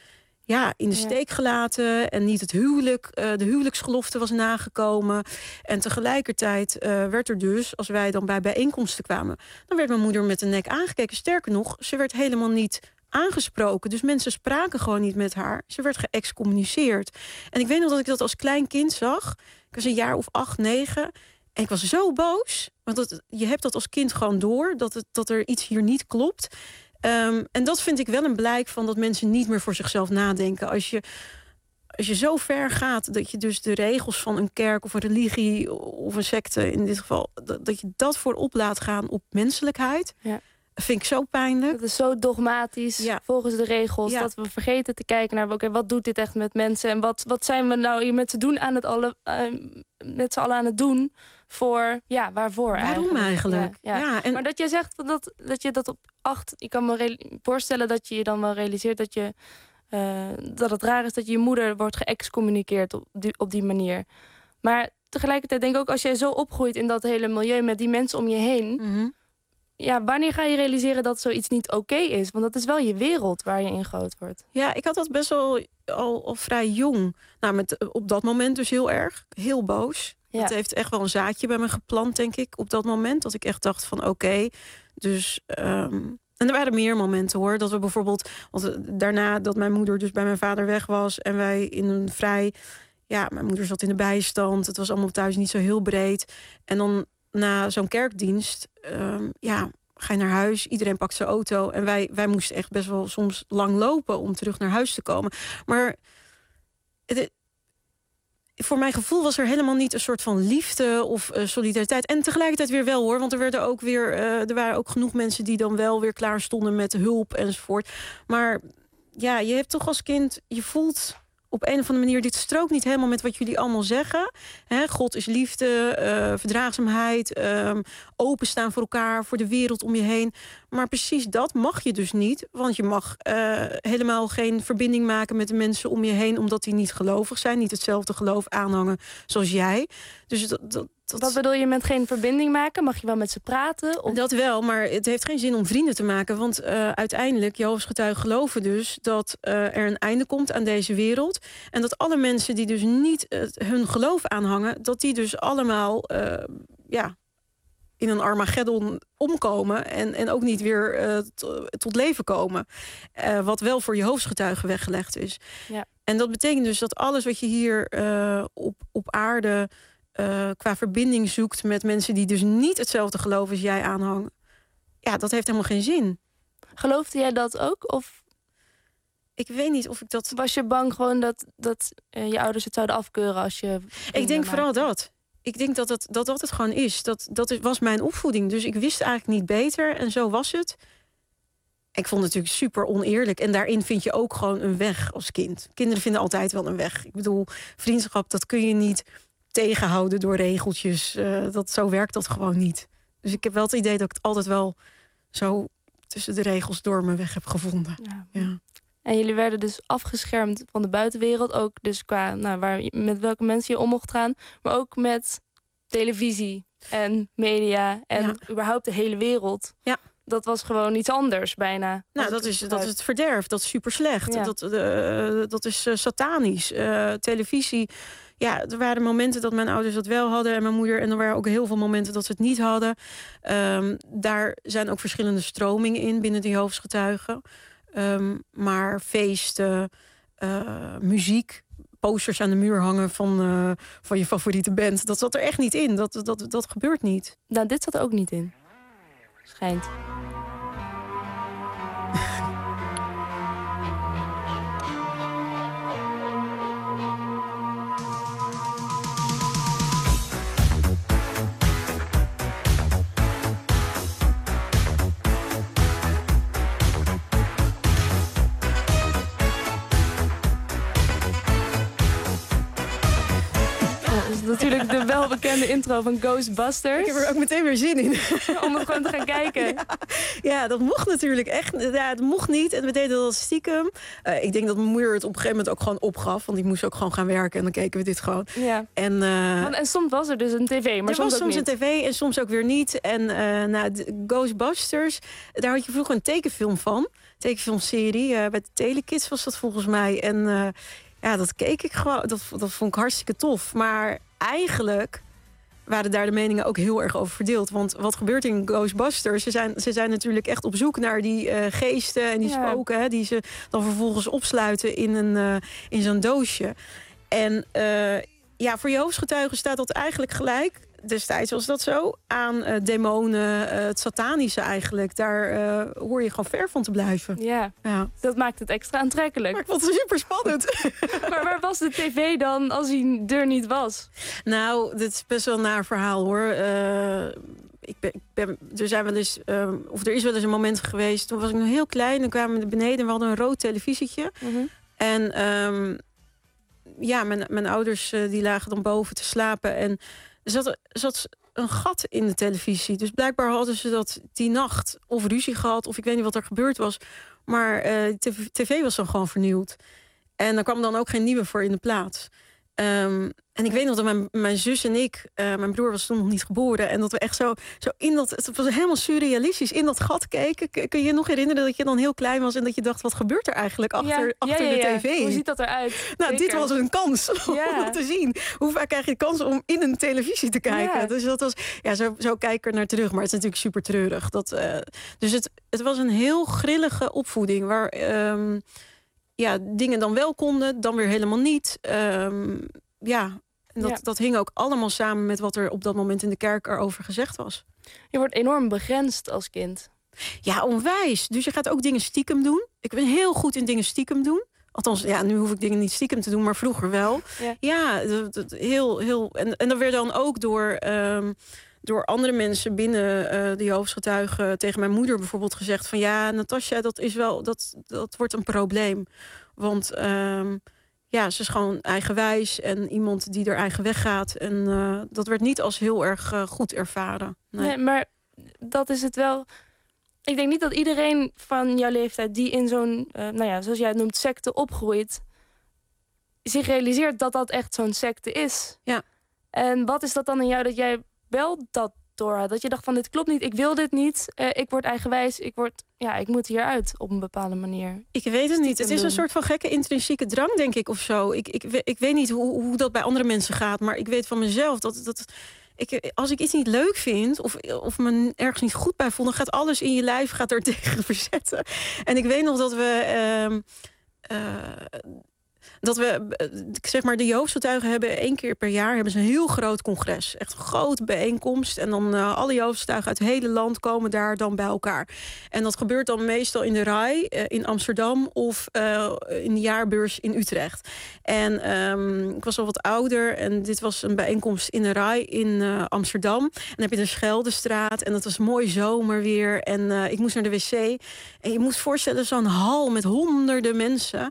ja, in de Ja. steek gelaten en niet het huwelijk, uh, de huwelijksgelofte was nagekomen. En tegelijkertijd uh, werd er dus, als wij dan bij bijeenkomsten kwamen, dan werd mijn moeder met de nek aangekeken. Sterker nog, ze werd helemaal niet aangesproken. Dus mensen spraken gewoon niet met haar. Ze werd geëxcommuniceerd. En ik weet nog dat ik dat als klein kind zag. Ik was een jaar of acht, negen. En ik was zo boos. Want dat, je hebt dat als kind gewoon door. Dat, het, dat er iets hier niet klopt. Um, en dat vind ik wel een blijk van dat mensen niet meer voor zichzelf nadenken. Als je, als je zo ver gaat dat je dus de regels van een kerk of een religie of een secte in dit geval, dat, dat je dat voorop laat gaan op menselijkheid. Ja. Vind ik zo pijnlijk. Dat is zo dogmatisch, ja. volgens de regels. Ja. Dat we vergeten te kijken naar okay, wat doet dit echt met mensen. En wat, wat zijn we nou hier met z'n doen aan het alle, uh, met z'n allen aan het doen. Voor, ja, waarvoor Waarom eigenlijk? eigenlijk? Ja, ja. Ja, en... Maar dat je zegt dat, dat je dat op acht... Ik kan me re- voorstellen dat je je dan wel realiseert dat je... Uh, dat het raar is dat je moeder wordt geëxcommuniceerd op die, op die manier. Maar tegelijkertijd denk ik ook, als jij zo opgroeit in dat hele milieu met die mensen om je heen... Mm-hmm. Ja, wanneer ga je realiseren dat zoiets niet oké okay is? Want dat is wel je wereld waar je in groot wordt. Ja, ik had dat best wel al, al vrij jong. Nou, met, op dat moment dus heel erg. Heel boos. Ja. Het heeft echt wel een zaadje bij me geplant, denk ik, op dat moment. Dat ik echt dacht van oké, okay, dus... Um... En er waren meer momenten hoor. Dat we bijvoorbeeld, want daarna dat mijn moeder dus bij mijn vader weg was en wij in een vrij, ja, mijn moeder zat in de bijstand. Het was allemaal thuis niet zo heel breed. En dan na zo'n kerkdienst, um, ja, ga je naar huis. Iedereen pakt zijn auto en wij, wij moesten echt best wel soms lang lopen om terug naar huis te komen. Maar het, voor mijn gevoel was er helemaal niet een soort van liefde of uh, solidariteit. En tegelijkertijd weer wel hoor. Want er werden ook weer, uh, er waren ook genoeg mensen die dan wel weer klaar stonden met hulp enzovoort. Maar ja, je hebt toch als kind, je voelt op een of andere manier, dit strookt niet helemaal met wat jullie allemaal zeggen. He, God is liefde, uh, verdraagzaamheid, um, openstaan voor elkaar, voor de wereld om je heen. Maar precies dat mag je dus niet. Want je mag uh, helemaal geen verbinding maken met de mensen om je heen, omdat die niet gelovig zijn, niet hetzelfde geloof aanhangen zoals jij. Dus dat, dat, dat... Wat bedoel je met geen verbinding maken? Mag je wel met ze praten? Of... Dat wel, maar het heeft geen zin om vrienden te maken. Want uh, uiteindelijk, Jehovah's getuigen geloven dus dat uh, er een einde komt aan deze wereld. En dat alle mensen die dus niet uh, hun geloof aanhangen, dat die dus allemaal uh, ja, in een Armageddon omkomen en, en ook niet weer uh, t- tot leven komen. Uh, wat wel voor Jehovah's getuigen weggelegd is. Ja. En dat betekent dus dat alles wat je hier uh, op, op aarde Uh, qua verbinding zoekt met mensen die dus niet hetzelfde geloof als jij aanhangen. Ja, dat heeft helemaal geen zin. Geloofde jij dat ook? Of ik weet niet of ik dat... Was je bang gewoon dat, dat uh, je ouders het zouden afkeuren als je... Ik denk vooral dat. Ik denk dat het, dat, dat het gewoon is. Dat, dat was mijn opvoeding. Dus ik wist eigenlijk niet beter. En zo was het. Ik vond het natuurlijk super oneerlijk. En daarin vind je ook gewoon een weg als kind. Kinderen vinden altijd wel een weg. Ik bedoel, vriendschap, dat kun je niet tegenhouden door regeltjes. Uh, dat, zo werkt dat gewoon niet. Dus ik heb wel het idee dat ik het altijd wel zo tussen de regels door mijn weg heb gevonden. Ja. Ja. En jullie werden dus afgeschermd van de buitenwereld. Ook dus qua nou, waar, met welke mensen je om mocht gaan. Maar ook met televisie en media. En ja. überhaupt de hele wereld. Ja. Dat was gewoon iets anders bijna. Nou, dat is, dat is het verderf. Dat is super slecht. Ja. Dat, uh, dat is uh, satanisch. Uh, televisie. Ja, er waren momenten dat mijn ouders dat wel hadden en mijn moeder. En er waren ook heel veel momenten dat ze het niet hadden. Um, daar zijn ook verschillende stromingen in binnen de Jehovah's getuigen. Um, maar feesten, uh, muziek, posters aan de muur hangen van, uh, van je favoriete band. Dat zat er echt niet in. Dat, dat, dat gebeurt niet. Nou, dit zat er ook niet in. Schijnt. Natuurlijk de wel bekende intro van Ghostbusters. Ik heb er ook meteen weer zin in. Om het gewoon te gaan kijken. Ja, ja, dat mocht natuurlijk echt. Ja, het mocht niet en we deden dat stiekem. Uh, ik denk dat mijn moeder het op een gegeven moment ook gewoon opgaf. Want die moest ook gewoon gaan werken en dan keken we dit gewoon. Ja. En, uh, want, en soms was er dus een tv, maar er soms was ook soms niet. een tv en soms ook weer niet. En uh, nou, de Ghostbusters, daar had je vroeger een tekenfilm van. Tekenfilmserie. Uh, bij de Telekids was dat volgens mij. En uh, ja, dat keek ik gewoon. Dat, dat vond ik hartstikke tof. Maar eigenlijk waren daar de meningen ook heel erg over verdeeld. Want wat gebeurt in Ghostbusters? Ze zijn, ze zijn natuurlijk echt op zoek naar die uh, geesten en die ja. spoken. Hè, die ze dan vervolgens opsluiten in, een, uh, in zo'n doosje. En uh, ja, voor Jehovah's getuigen staat dat eigenlijk gelijk. Destijds was dat zo. Aan uh, demonen, uh, het satanische eigenlijk. Daar uh, hoor je gewoon ver van te blijven. Ja, ja, dat maakt het extra aantrekkelijk. Maar ik vond het super spannend. Maar waar was de tv dan als hij er niet was? Nou, dit is best wel een naar verhaal hoor. Uh, ik ben, ik ben, er zijn wel eens, uh, of er is wel eens een moment geweest. Toen was ik nog heel klein. Dan kwamen we naar beneden en we hadden een rood televisietje. Mm-hmm. En um, ja, mijn, mijn ouders uh, die lagen dan boven te slapen. En er zat, zat een gat in de televisie. Dus blijkbaar hadden ze dat die nacht of ruzie gehad. Of ik weet niet wat er gebeurd was. Maar uh, de tv was dan gewoon vernieuwd. En er kwam dan ook geen nieuwe voor in de plaats. Um, en ik weet nog dat mijn, mijn zus en ik... Uh, mijn broer was toen nog niet geboren. En dat we echt zo, zo in dat... Het was helemaal surrealistisch. In dat gat keken. K- kun je je nog herinneren dat je dan heel klein was... en dat je dacht, wat gebeurt er eigenlijk achter, ja, achter ja, ja, de tv? Hoe ziet dat eruit? Nou, Zeker. dit was een kans ja. om te zien. Hoe vaak krijg je de kans om in een televisie te kijken? Ja. Dus dat was... Ja, zo, zo kijk ik er naar terug. Maar het is natuurlijk super treurig. Dat, uh, dus het, het was een heel grillige opvoeding. Waar um, ja, dingen dan wel konden, dan weer helemaal niet. Um, ja... En dat, ja. dat hing ook allemaal samen met wat er op dat moment in de kerk erover gezegd was. Je wordt enorm begrensd als kind. Ja, onwijs. Dus je gaat ook dingen stiekem doen. Ik ben heel goed in dingen stiekem doen. Althans, ja, nu hoef ik dingen niet stiekem te doen, maar vroeger wel. Ja, ja dat, dat, heel, heel... En, en dat werd dan ook door, um, door andere mensen binnen uh, de Jehovah's getuigen tegen mijn moeder bijvoorbeeld gezegd van ja, Natasja, dat is wel, dat, dat wordt een probleem. Want um, ja, ze is gewoon eigenwijs en iemand die er eigen weg gaat. En uh, dat werd niet als heel erg uh, goed ervaren. Nee. nee, maar dat is het wel. Ik denk niet dat iedereen van jouw leeftijd die in zo'n, uh, nou ja, zoals jij het noemt, secte opgroeit, zich realiseert dat dat echt zo'n secte is. Ja. En wat is dat dan in jou dat jij wel dat door had? Dat je dacht van dit klopt niet, ik wil dit niet, uh, ik word eigenwijs, ik word, ja, ik moet hieruit op een bepaalde manier. Ik weet het niet. Het is een soort van gekke intrinsieke drang, denk ik, of zo. Ik, ik, ik weet niet hoe, hoe dat bij andere mensen gaat, maar ik weet van mezelf dat dat ik, als ik iets niet leuk vind of, of me ergens niet goed bij voel, dan gaat alles in je lijf gaat er tegen verzetten. En ik weet nog dat we uh, uh, dat we, zeg maar, de Jehovah's getuigen hebben één keer per jaar hebben ze een heel groot congres. Echt een grote bijeenkomst. En dan uh, alle Jehovah's getuigen uit het hele land komen daar dan bij elkaar. En dat gebeurt dan meestal in de Rai uh, in Amsterdam of uh, in de jaarbeurs in Utrecht. En um, ik was al wat ouder en dit was een bijeenkomst in de Rai in uh, Amsterdam. En dan heb je de Scheldestraat en dat was mooi zomerweer. En uh, ik moest naar de wc. En je moet voorstellen, zo'n hal met honderden mensen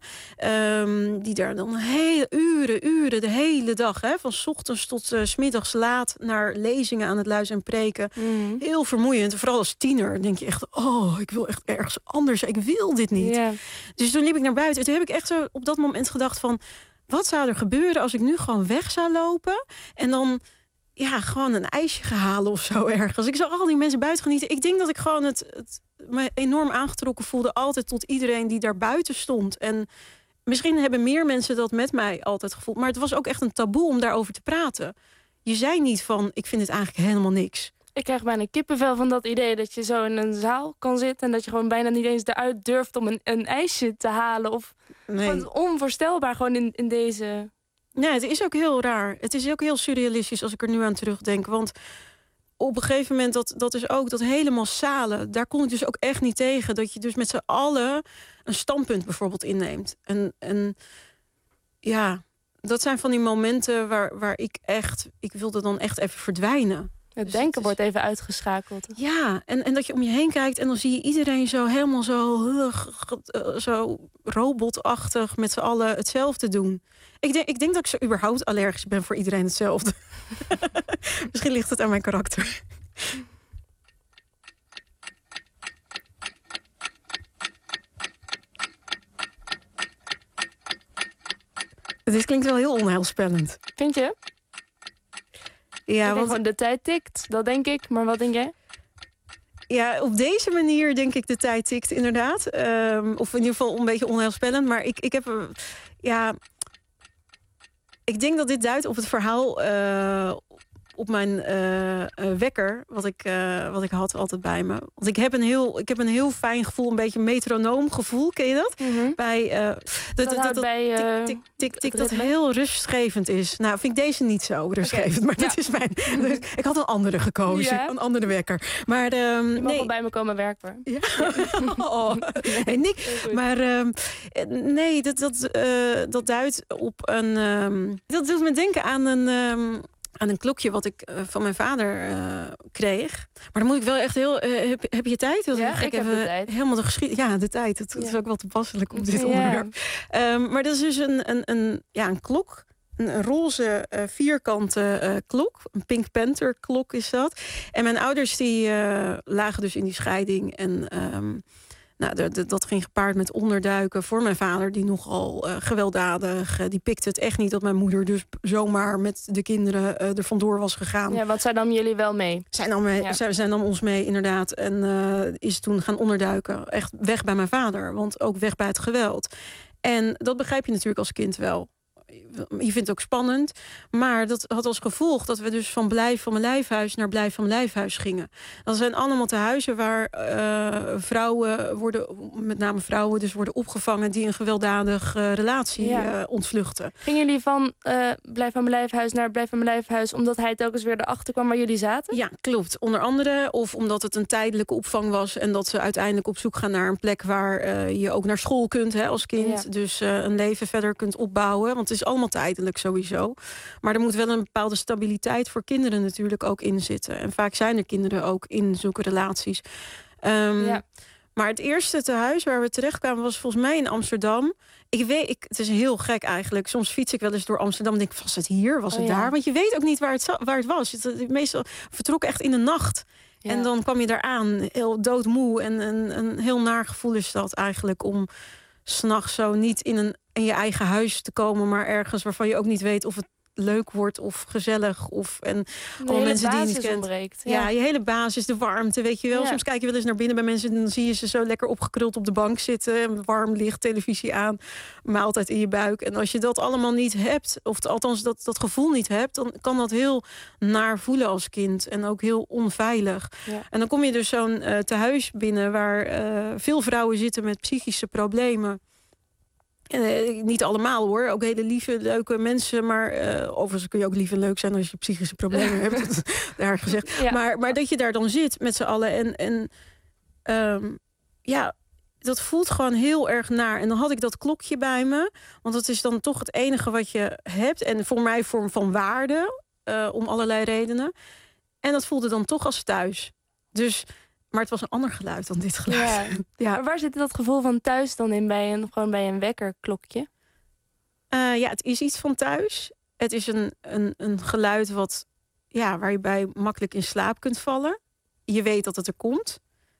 um, die daar dan hele uren, uren, de hele dag, hè, van 's ochtends tot uh, 's middags laat naar lezingen aan het luisteren en preken. Mm. Heel vermoeiend. Vooral als tiener denk je echt, oh, ik wil echt ergens anders. Ik wil dit niet. Yeah. Dus toen liep ik naar buiten. En toen heb ik echt zo op dat moment gedacht van, wat zou er gebeuren als ik nu gewoon weg zou lopen en dan ja, gewoon een ijsje gaan halen of zo ergens. Ik zag al die mensen buiten genieten. Ik denk dat ik gewoon het, het me enorm aangetrokken voelde altijd tot iedereen die daar buiten stond. En misschien hebben meer mensen dat met mij altijd gevoeld. Maar het was ook echt een taboe om daarover te praten. Je zei niet van, ik vind het eigenlijk helemaal niks. Ik krijg bijna kippenvel van dat idee dat je zo in een zaal kan zitten en dat je gewoon bijna niet eens eruit durft om een, een ijsje te halen. Of nee. Gewoon onvoorstelbaar gewoon in, in deze... Nee, het is ook heel raar. Het is ook heel surrealistisch als ik er nu aan terugdenk. Want op een gegeven moment, dat, dat is ook dat hele massale. Daar kon ik dus ook echt niet tegen. Dat je dus met z'n allen een standpunt bijvoorbeeld inneemt. En, en ja, dat zijn van die momenten waar, waar ik echt... Ik wilde dan echt even verdwijnen. Het Dus denken het is- wordt even uitgeschakeld. Ja, en, en dat je om je heen kijkt en dan zie je iedereen zo helemaal zo, uh, ge- uh, zo robotachtig met z'n allen hetzelfde doen. Ik denk, ik denk dat ik zo überhaupt allergisch ben voor iedereen hetzelfde. Misschien ligt het aan mijn karakter. Dit klinkt wel heel onheilspellend. Vind je? Ja, ik denk want gewoon de tijd tikt, dat denk ik. Maar wat denk jij? ja, op deze manier denk ik de tijd tikt inderdaad. Um, of in ieder geval een beetje onheilspellend. Maar ik, ik heb... uh, ja, ik denk dat dit duidt op het verhaal uh, op mijn uh, uh, wekker, wat ik, uh, wat ik had altijd bij me. Want ik heb een heel, ik heb een heel fijn gevoel, een beetje metronoom gevoel, ken je dat? Mm-hmm. Bij uh, dat, dat, houdt dat, bij, uh, tik, tik, tik, tik, het dat ritme? heel rustgevend is. Nou, vind ik deze niet zo rustgevend, Okay. maar Ja. dat is mijn. Dus ik had een andere gekozen, Ja? een andere wekker. Maar um, Je mag nee. wel bij me komen werken. Ja. Oh, nee, Nick. Heel goed. Maar um, nee, dat, dat, uh, dat duidt op een. Um, dat doet me denken aan een. Um, aan een klokje wat ik uh, van mijn vader uh, kreeg. Maar dan moet ik wel echt heel... Uh, heb, heb je tijd? Dat Ja, ik heb de tijd. Helemaal de geschiedenis... Ja, de tijd. Het, het Ja. is ook wel toepasselijk op dit Ja. onderwerp. Um, maar dat is dus een, een, een, ja, een klok. Een, een roze uh, vierkante uh, klok. Een Pink Panther klok is dat. En mijn ouders die uh, lagen dus in die scheiding. En... Um, Nou, de, de, dat ging gepaard met onderduiken voor mijn vader, die nogal uh, gewelddadig. Uh, die pikte het echt niet dat mijn moeder dus zomaar met de kinderen uh, er vandoor was gegaan. Ja, want zij nam jullie wel mee. Zij nam, mee, Ja. zij, zij nam ons mee, inderdaad. En uh, is toen gaan onderduiken. Echt weg bij mijn vader, want ook weg bij het geweld. En dat begrijp je natuurlijk als kind wel. Je vindt het ook spannend. Maar dat had als gevolg dat we dus van Blijf van mijn lijfhuis naar Blijf van mijn lijfhuis gingen. Dat zijn allemaal tehuizen waar uh, vrouwen worden, met name vrouwen, dus worden opgevangen die een gewelddadige uh, relatie Ja. uh, ontvluchten. Gingen jullie van uh, Blijf van mijn lijfhuis naar Blijf van mijn lijfhuis omdat hij telkens weer erachter kwam waar jullie zaten? Ja, klopt. Onder andere. Of omdat het een tijdelijke opvang was en dat ze uiteindelijk op zoek gaan naar een plek waar uh, je ook naar school kunt, hè, als kind. Ja. Dus uh, een leven verder kunt opbouwen. Want het is allemaal tijdelijk sowieso. Maar er moet wel een bepaalde stabiliteit voor kinderen natuurlijk ook in zitten. En vaak zijn er kinderen ook in zulke relaties. Um, Ja. Maar het eerste tehuis waar we terecht kwamen was volgens mij in Amsterdam. Ik weet, ik, het is heel gek eigenlijk. Soms fiets ik wel eens door Amsterdam en denk, was het hier? Was het Oh, ja. daar? Want je weet ook niet waar het, za- waar het was. Het, het, meestal vertrok echt in de nacht. Ja. En dan kwam je daar aan, heel doodmoe. En een, een heel naar gevoel is dat eigenlijk om 's nachts zo niet in, een, in je eigen huis te komen, maar ergens waarvan je ook niet weet of het leuk wordt of gezellig. Of, en De alle hele mensen die je basis niet kent. ontbreekt. Ja, je hele basis, de warmte, weet je wel. Ja. Soms kijk je wel eens naar binnen bij mensen en dan zie je ze zo lekker opgekruld op de bank zitten. Warm licht, televisie aan, maaltijd in je buik. En als je dat allemaal niet hebt, of althans dat, dat gevoel niet hebt, dan kan dat heel naar voelen als kind. En ook heel onveilig. Ja. En dan kom je dus zo'n uh, tehuis binnen waar uh, veel vrouwen zitten met psychische problemen. Uh, niet allemaal hoor, ook hele lieve, leuke mensen. Maar uh, overigens kun je ook lief en leuk zijn als je psychische problemen hebt. Daar gezegd. Ja. Maar, maar dat je daar dan zit met z'n allen. En, en um, ja, dat voelt gewoon heel erg naar. En dan had ik dat klokje bij me. Want dat is dan toch het enige wat je hebt. En voor mij vorm van waarde. Uh, om allerlei redenen. En dat voelde dan toch als thuis. Dus... Maar het was een ander geluid dan dit geluid. Ja. Ja. Maar waar zit dat gevoel van thuis dan in bij een, gewoon bij een wekkerklokje? Uh, ja, het is iets van thuis. Het is een, een, een geluid wat, ja, waar je bij makkelijk in slaap kunt vallen. Je weet dat het er komt.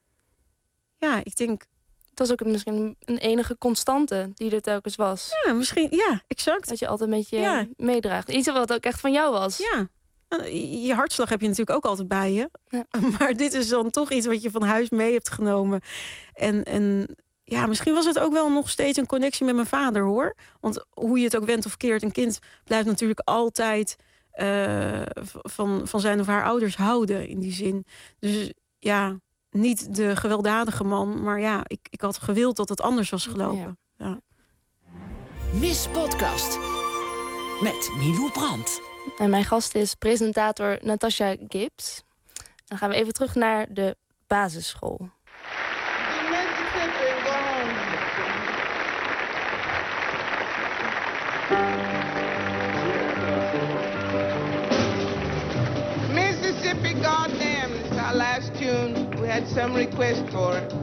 Ja, ik denk... Het was ook misschien een enige constante die er telkens was. Ja, misschien, ja, exact. Dat je altijd met je Ja. meedraagt. Iets wat ook echt van jou was. Ja. Je hartslag heb je natuurlijk ook altijd bij je. Ja. Maar dit is dan toch iets wat je van huis mee hebt genomen. En, en ja, misschien was het ook wel nog steeds een connectie met mijn vader, hoor. Want hoe je het ook went of keert, een kind blijft natuurlijk altijd uh, van, van zijn of haar ouders houden in die zin. Dus ja, niet de gewelddadige man, maar ja, ik, ik had gewild dat het anders was gelopen. Ja. Ja. Miss Podcast met Milou Brandt. En mijn gast is presentator Natasha Gibbs. Dan gaan we even terug naar de basisschool. Mississippi goddamn. It's our last tune. We had some request for it.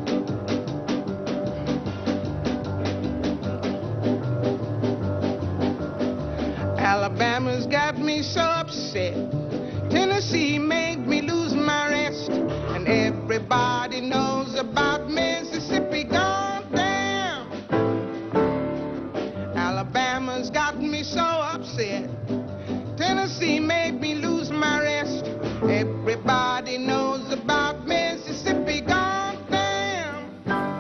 Alabama's got me so upset. Tennessee made me lose my rest. And everybody knows about Mississippi. Goddamn. Alabama's got me so upset. Tennessee made me lose my rest. Everybody knows about Mississippi. Goddamn.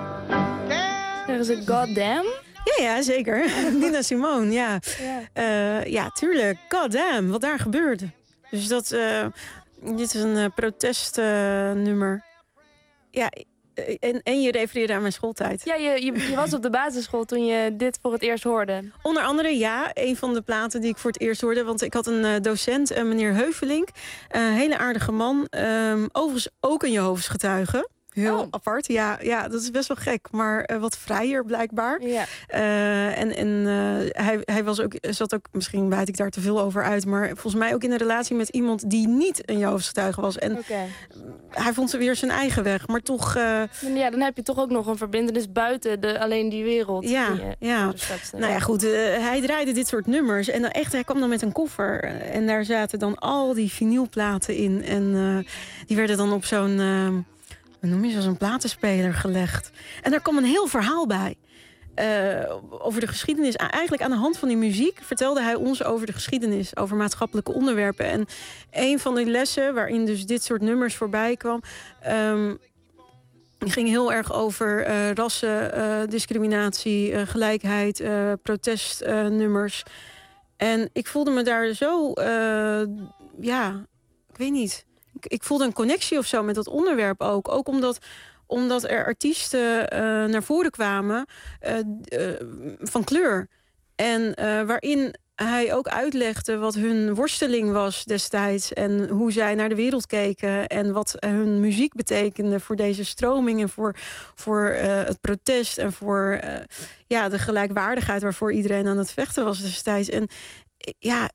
Er is een goddamn. Ja, ja, zeker. Nina Simone, ja. Ja. Uh, ja, tuurlijk. Goddamn, wat daar gebeurde. Dus dat, uh, dit is een uh, protestnummer. Uh, ja, en, en je refereerde aan mijn schooltijd. Ja, je, je, je was op de basisschool toen je dit voor het eerst hoorde. Onder andere, ja, een van de platen die ik voor het eerst hoorde. Want ik had een uh, docent, uh, meneer Heuvelink. Een uh, hele aardige man. Um, overigens ook een Jehovens getuige. Heel oh. apart. Ja, ja, dat is best wel gek. Maar uh, wat vrijer blijkbaar. Ja. Uh, en en uh, hij, hij was ook, zat ook, misschien wijd ik daar te veel over uit. Maar volgens mij ook in een relatie met iemand die niet een Jehovens getuige was. En okay. hij vond weer zijn eigen weg. Maar toch... Uh, ja, dan heb je toch ook nog een verbintenis buiten de, alleen die wereld. Ja, die, uh, ja. Nou ja, goed. Uh, hij draaide dit soort nummers. En dan echt, hij kwam dan met een koffer. En daar zaten dan al die vinylplaten in. En uh, die werden dan op zo'n... Uh, Hoe noem je zo'n platenspeler gelegd. En daar kwam een heel verhaal bij. Uh, over de geschiedenis. Eigenlijk aan de hand van die muziek vertelde hij ons over de geschiedenis. Over maatschappelijke onderwerpen. En een van die lessen waarin dus dit soort nummers voorbij kwam... Um, ging heel erg over uh, rassen, uh, discriminatie, uh, gelijkheid, uh, protestnummers. Uh, en ik voelde me daar zo... Uh, ja, ik weet niet... Ik voelde een connectie of zo met dat onderwerp ook. Ook omdat, omdat er artiesten uh, naar voren kwamen uh, uh, van kleur. En uh, waarin hij ook uitlegde wat hun worsteling was destijds. En hoe zij naar de wereld keken. En wat hun muziek betekende voor deze stroming. En voor, voor uh, het protest. En voor uh, ja, de gelijkwaardigheid waarvoor iedereen aan het vechten was destijds. En ja...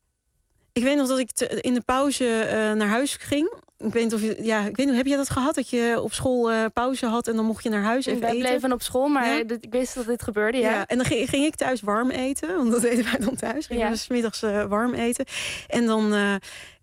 Ik weet nog dat ik te, in de pauze uh, naar huis ging. Ik weet niet of je, ja, ik weet niet, heb jij dat gehad? Dat je op school uh, pauze had en dan mocht je naar huis even Wij eten? Wij bleven op school, maar ja? ik wist dat dit gebeurde, ja. ja en dan ging, ging ik thuis warm eten, want dat deden wij dan thuis. Gingen ja. we 's middags uh, warm eten. En dan uh,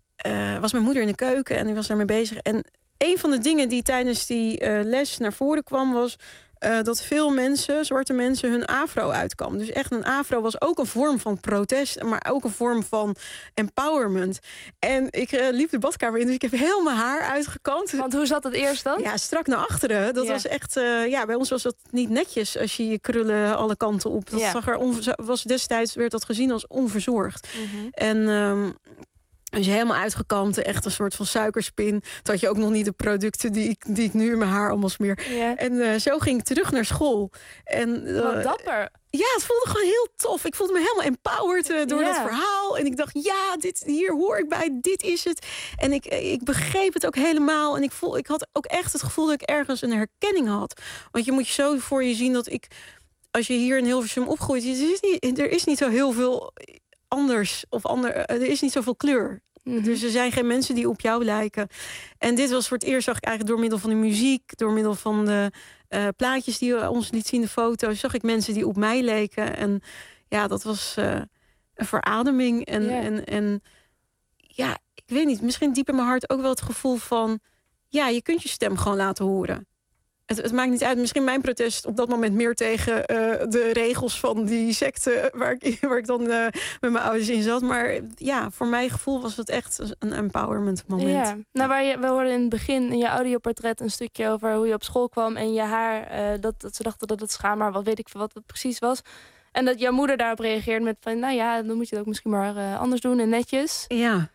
uh, was mijn moeder in de keuken en ik was daarmee bezig. En een van de dingen die tijdens die uh, les naar voren kwam was... Uh, dat veel mensen, zwarte mensen, hun afro uitkwam. Dus echt een afro was ook een vorm van protest... maar ook een vorm van empowerment. En ik uh, liep de badkamer in, dus ik heb heel mijn haar uitgekamd. Want hoe zat het eerst dan? Ja, strak naar achteren. Dat ja. was echt... Uh, ja, bij ons was dat niet netjes als je je krullen alle kanten op. Dat ja. zag er onver- was destijds werd dat gezien als onverzorgd. Mm-hmm. En... Um, Dus helemaal uitgekamd, echt een soort van suikerspin. Toen had je ook nog niet de producten die ik, die ik nu in mijn haar allemaal smeer. Ja. En uh, zo ging ik terug naar school. En, uh, Wat dapper. Ja, het voelde gewoon heel tof. Ik voelde me helemaal empowered uh, door ja. dat verhaal. En ik dacht, ja, dit, hier hoor ik bij, dit is het. En ik, ik begreep het ook helemaal. En ik, voel, ik had ook echt het gevoel dat ik ergens een herkenning had. Want je moet je zo voor je zien dat ik... Als je hier in Hilversum opgroeit, er is niet, er is niet zo heel veel... anders of ander, er is niet zoveel kleur. Mm-hmm. Dus er zijn geen mensen die op jou lijken. En dit was voor het eerst, zag ik eigenlijk door middel van de muziek, door middel van de uh, plaatjes die we ons liet zien, de foto's, zag ik mensen die op mij leken. En ja, dat was uh, een verademing. En, yeah. en, en ja, ik weet niet, misschien diep in mijn hart ook wel het gevoel van, ja, je kunt je stem gewoon laten horen. Het, het maakt niet uit. Misschien mijn protest op dat moment meer tegen uh, de regels van die secte waar ik, waar ik dan uh, met mijn ouders in zat. Maar ja, voor mijn gevoel was het echt een empowerment moment. Ja. Nou, waar je, we hoorden in het begin in je audioportret een stukje over hoe je op school kwam en je haar, uh, dat, dat ze dachten dat het schaamhaar, wat weet ik veel wat het precies was. En dat jouw moeder daarop reageerde met van, nou ja, dan moet je het ook misschien maar uh, anders doen en netjes. Ja.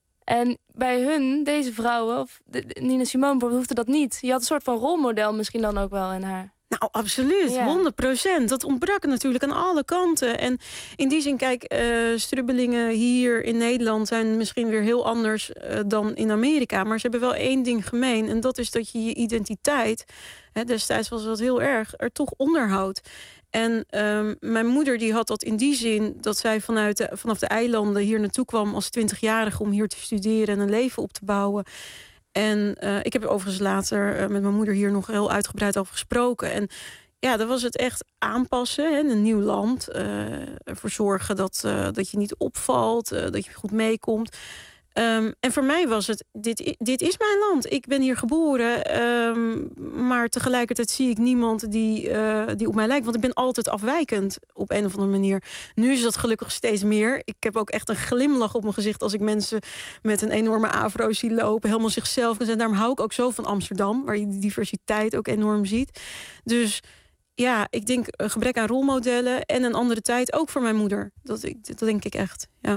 En bij hun, deze vrouwen, of de, de, Nina Simone bijvoorbeeld, hoefde dat niet. Je had een soort van rolmodel misschien dan ook wel in haar. Nou, absoluut. Ja. honderd procent. Dat ontbrak natuurlijk aan alle kanten. En in die zin, kijk, uh, strubbelingen hier in Nederland zijn misschien weer heel anders uh, dan in Amerika. Maar ze hebben wel één ding gemeen. En dat is dat je je identiteit, hè, destijds was dat heel erg, er toch onderhoudt. En um, mijn moeder die had dat in die zin dat zij vanuit de, vanaf de eilanden hier naartoe kwam als twintigjarige om hier te studeren en een leven op te bouwen. En uh, ik heb er overigens later uh, met mijn moeder hier nog heel uitgebreid over gesproken. En ja, dan was het echt aanpassen, hè, een nieuw land. Uh, ervoor zorgen dat, uh, dat je niet opvalt, uh, dat je goed meekomt. Um, en voor mij was het, dit, dit is mijn land. Ik ben hier geboren, um, maar tegelijkertijd zie ik niemand die, uh, die op mij lijkt. Want ik ben altijd afwijkend op een of andere manier. Nu is dat gelukkig steeds meer. Ik heb ook echt een glimlach op mijn gezicht als ik mensen met een enorme afro zie lopen. Helemaal zichzelf. En daarom hou ik ook zo van Amsterdam, waar je die diversiteit ook enorm ziet. Dus ja, ik denk een gebrek aan rolmodellen en een andere tijd ook voor mijn moeder. Dat, ik, dat denk ik echt, ja.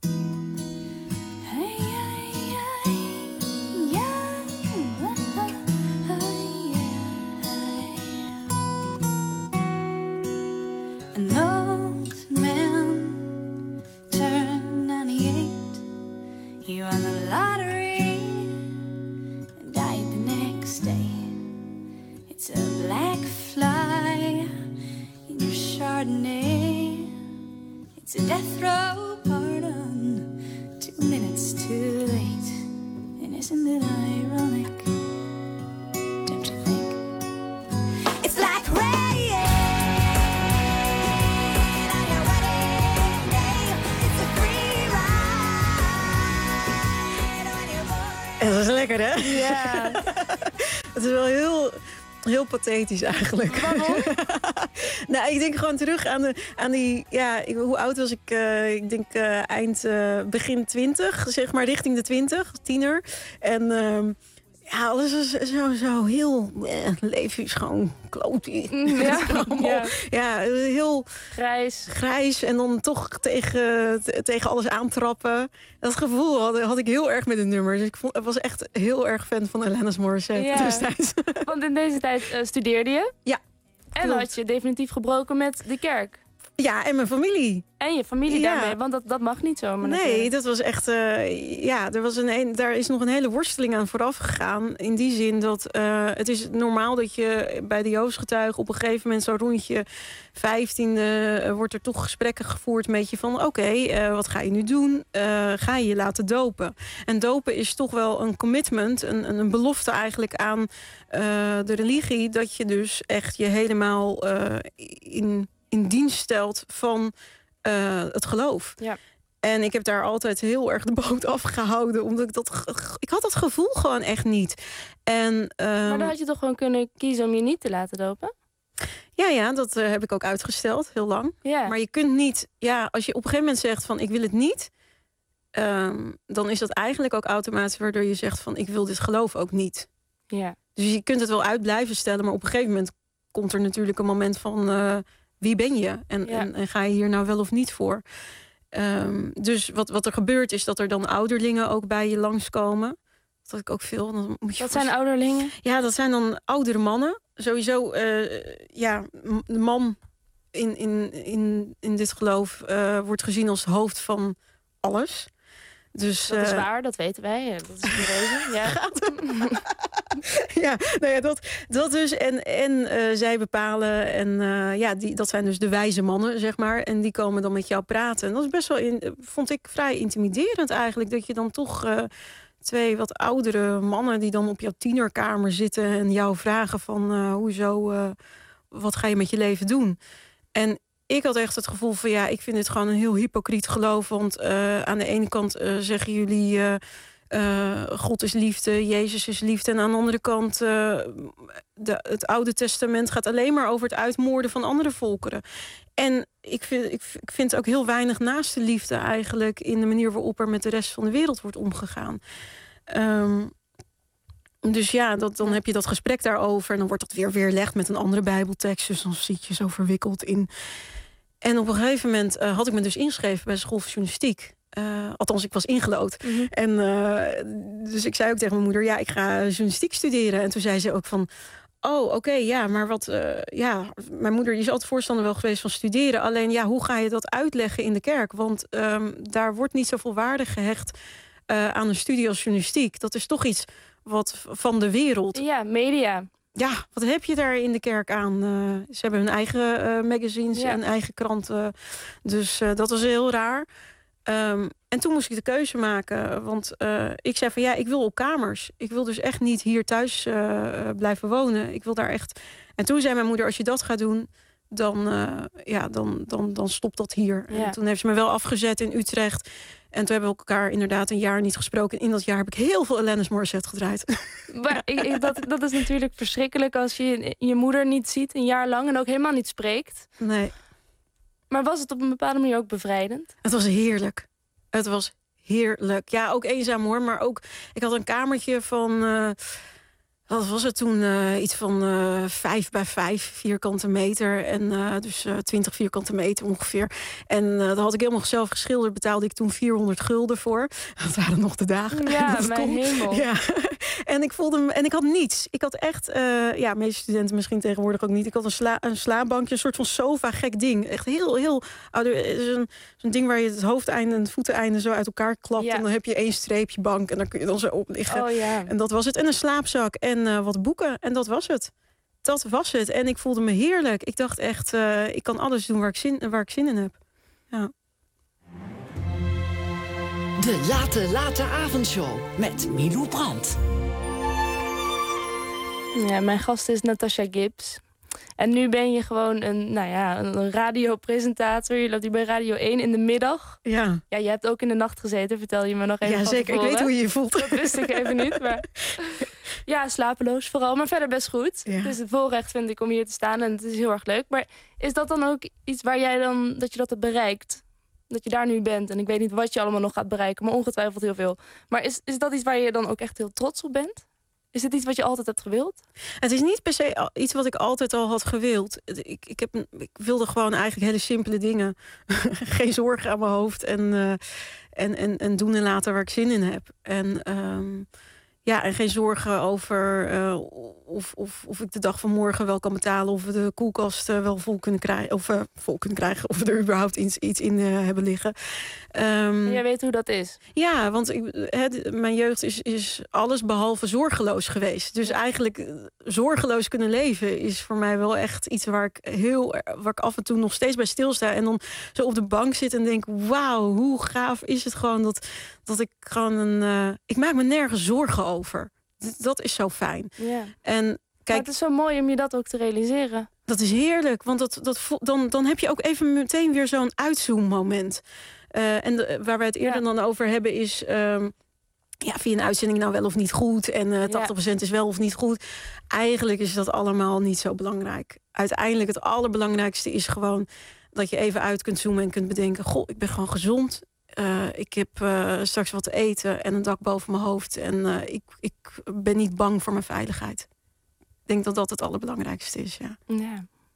An old man turned ninety-eight. He won the lottery and died the next day. It's a black fly in your Chardonnay. It's a death row pardon, two minutes too late. And isn't it ironic? Don't you think? It's like rain. En dat is lekker, hè? Ja. Het is wel heel, heel pathetisch eigenlijk. Waarom? Nou, ik denk gewoon terug aan, de, aan die... Ja, ik, hoe oud was ik? Uh, ik denk uh, eind, uh, begin twintig, zeg maar, richting de twintig, tiener. En uh, ja, alles is zo, zo heel... Eh, leven is gewoon kloot. Ja, ja. ja, heel... Grijs. Grijs en dan toch tegen, tegen alles aantrappen. Dat gevoel had, had ik heel erg met de nummers. Dus ik vond, ik was echt heel erg fan van Alanis Morissette Ja. destijds. Want in deze tijd uh, studeerde je. Ja. En klopt. had je definitief gebroken met de kerk. Ja, en mijn familie. En je familie Ja. daarmee, want dat, dat mag niet zomaar. Nee, natuurlijk. dat was echt... Uh, ja, er was een, een, daar is nog een hele worsteling aan vooraf gegaan. In die zin dat uh, het is normaal dat je bij de Joosgetuigen op een gegeven moment zo rond je vijftiende uh, wordt er toch gesprekken gevoerd met je van oké, okay, uh, wat ga je nu doen? Uh, ga je je laten dopen? En dopen is toch wel een commitment, een, een belofte eigenlijk aan uh, de religie, dat je dus echt je helemaal uh, in... in dienst stelt van uh, het geloof. Ja. En ik heb daar altijd heel erg de boot afgehouden. Omdat ik dat... Ik had dat gevoel gewoon echt niet. En, um, maar dan had je toch gewoon kunnen kiezen om je niet te laten dopen? Ja, ja, dat uh, heb ik ook uitgesteld, heel lang. Ja. Maar je kunt niet... Ja, als je op een gegeven moment zegt van ik wil het niet... Um, dan is dat eigenlijk ook automatisch waardoor je zegt van ik wil dit geloof ook niet. Ja. Dus je kunt het wel uit blijven stellen, maar op een gegeven moment komt er natuurlijk een moment van uh, wie ben je? En, ja. en, en ga je hier nou wel of niet voor? Um, dus wat, wat er gebeurt is dat er dan ouderlingen ook bij je langskomen. Dat had ik ook veel. Dan moet je Wat zijn ouderlingen? Ja, dat zijn dan oudere mannen. Sowieso, uh, ja, de man in, in, in, in dit geloof uh, wordt gezien als hoofd van alles. Dus, dat is uh, waar, dat weten wij. Dat is bewezen. Ja, ja, nou ja, dat, dat dus. En, en uh, zij bepalen. En uh, ja, die, dat zijn dus de wijze mannen, zeg maar. En die komen dan met jou praten. En dat is best wel, in, vond ik, vrij intimiderend eigenlijk. Dat je dan toch uh, twee wat oudere mannen die dan op jouw tienerkamer zitten en jou vragen van uh, hoezo, uh, wat ga je met je leven doen? En ik had echt het gevoel van ja, ik vind dit gewoon een heel hypocriet geloof. Want uh, aan de ene kant uh, zeggen jullie uh, uh, God is liefde, Jezus is liefde. En aan de andere kant, uh, de, het Oude Testament gaat alleen maar over het uitmoorden van andere volkeren. En ik vind, ik, ik vind ook heel weinig naaste liefde eigenlijk in de manier waarop er met de rest van de wereld wordt omgegaan. Um, Dus ja, dat, dan heb je dat gesprek daarover. En dan wordt dat weer weerlegd met een andere bijbeltekst. Dus dan zit je zo verwikkeld in. En op een gegeven moment uh, had ik me dus ingeschreven bij de school van journalistiek. Uh, althans, ik was ingelood. Mm-hmm. En uh, dus ik zei ook tegen mijn moeder, ja, ik ga journalistiek studeren. En toen zei ze ook van, oh, oké, okay, ja, maar wat... Uh, ja, mijn moeder die is altijd voorstander wel geweest van studeren. Alleen, ja, hoe ga je dat uitleggen in de kerk? Want um, daar wordt niet zoveel waarde gehecht uh, aan een studie als journalistiek. Dat is toch iets wat van de wereld. Ja, media. Ja, wat heb je daar in de kerk aan? Uh, ze hebben hun eigen uh, magazines ja. en eigen kranten. Dus uh, dat was heel raar. Um, en toen moest ik de keuze maken. Want uh, ik zei van ja, ik wil op kamers. Ik wil dus echt niet hier thuis uh, blijven wonen. Ik wil daar echt... En toen zei mijn moeder, als je dat gaat doen... dan, uh, ja, dan, dan, dan stopt dat hier. Ja. En toen heeft ze me wel afgezet in Utrecht. En toen hebben we elkaar inderdaad een jaar niet gesproken. In dat jaar heb ik heel veel Alanis Morissette gedraaid. Maar ik, ik, dat, dat is natuurlijk verschrikkelijk als je je moeder niet ziet een jaar lang... en ook helemaal niet spreekt. Nee. Maar was het op een bepaalde manier ook bevrijdend? Het was heerlijk. Het was heerlijk. Ja, ook eenzaam hoor. Maar ook, ik had een kamertje van... Uh, wat was het toen? Uh, iets van uh, vijf bij vijf vierkante meter. En uh, dus uh, twintig vierkante meter ongeveer. En uh, dat had ik helemaal zelf geschilderd. Betaalde ik toen vierhonderd gulden voor. Dat waren nog de dagen. Ja, dat mijn kon. hemel. Ja. En ik voelde me, en ik had niets. Ik had echt, uh, ja, meeste studenten misschien tegenwoordig ook niet. Ik had een, sla, een slaapbankje, een soort van sofa, gek ding. Echt heel, heel ouder. Zo'n, zo'n ding waar je het hoofdeinde en het voeteinde zo uit elkaar klapt. Ja. En dan heb je één streepje bank en dan kun je dan zo op liggen. Oh, ja. En dat was het. En een slaapzak en uh, wat boeken. En dat was het. Dat was het. En ik voelde me heerlijk. Ik dacht echt, uh, ik kan alles doen waar ik zin, waar ik zin in heb. Ja. De Late Late Avondshow met Milou Brandt. Ja, mijn gast is Natasha Gibbs. En nu ben je gewoon een, nou ja, een radiopresentator. Je loopt hier bij Radio één in de middag. Ja. Ja, je hebt ook in de nacht gezeten, vertel je me nog even. Ja, zeker. Ik weet hoe je je voelt. Dat wist ik even niet, maar... Ja, slapeloos vooral, maar verder best goed. Ja. Dus het voorrecht vind ik om hier te staan en het is heel erg leuk. Maar is dat dan ook iets waar jij dan, dat je dat hebt bereikt? Dat je daar nu bent en ik weet niet wat je allemaal nog gaat bereiken, maar ongetwijfeld heel veel. Maar is, is dat iets waar je dan ook echt heel trots op bent? Is het iets wat je altijd hebt gewild? Het is niet per se iets wat ik altijd al had gewild. Ik, ik, heb, ik wilde gewoon eigenlijk hele simpele dingen. Geen zorgen aan mijn hoofd en, uh, en, en, en doen en laten waar ik zin in heb. En, um, ja, en geen zorgen over uh, of, of, of ik de dag van morgen wel kan betalen... of we de koelkast uh, wel vol kunnen krijgen, of uh, vol kunnen krijgen, of we er überhaupt iets, iets in uh, hebben liggen. Um, Jij weet hoe dat is? Ja, want ik, he, mijn jeugd is, is alles behalve zorgeloos geweest. Dus eigenlijk uh, zorgeloos kunnen leven is voor mij wel echt iets waar ik heel, waar ik af en toe nog steeds bij stilsta. En dan zo op de bank zit en denk, wauw, hoe gaaf is het gewoon dat, dat ik gewoon een... Uh, ik maak me nergens zorgen over. Dat is zo fijn. Ja. En kijk, maar het is zo mooi om je dat ook te realiseren. Dat is heerlijk, want dat, dat, dan, dan heb je ook even meteen weer zo'n uitzoommoment. Uh, en de, waar wij het eerder ja. dan over hebben is... Um, ja, vind je een uitzending nou wel of niet goed? En uh, tachtig procent ja. is wel of niet goed. Eigenlijk is dat allemaal niet zo belangrijk. Uiteindelijk het allerbelangrijkste is gewoon... dat je even uit kunt zoomen en kunt bedenken... goh, ik ben gewoon gezond... Uh, ik heb uh, straks wat te eten en een dak boven mijn hoofd. En uh, ik, ik ben niet bang voor mijn veiligheid. Ik denk dat dat het allerbelangrijkste is, ja. Ja.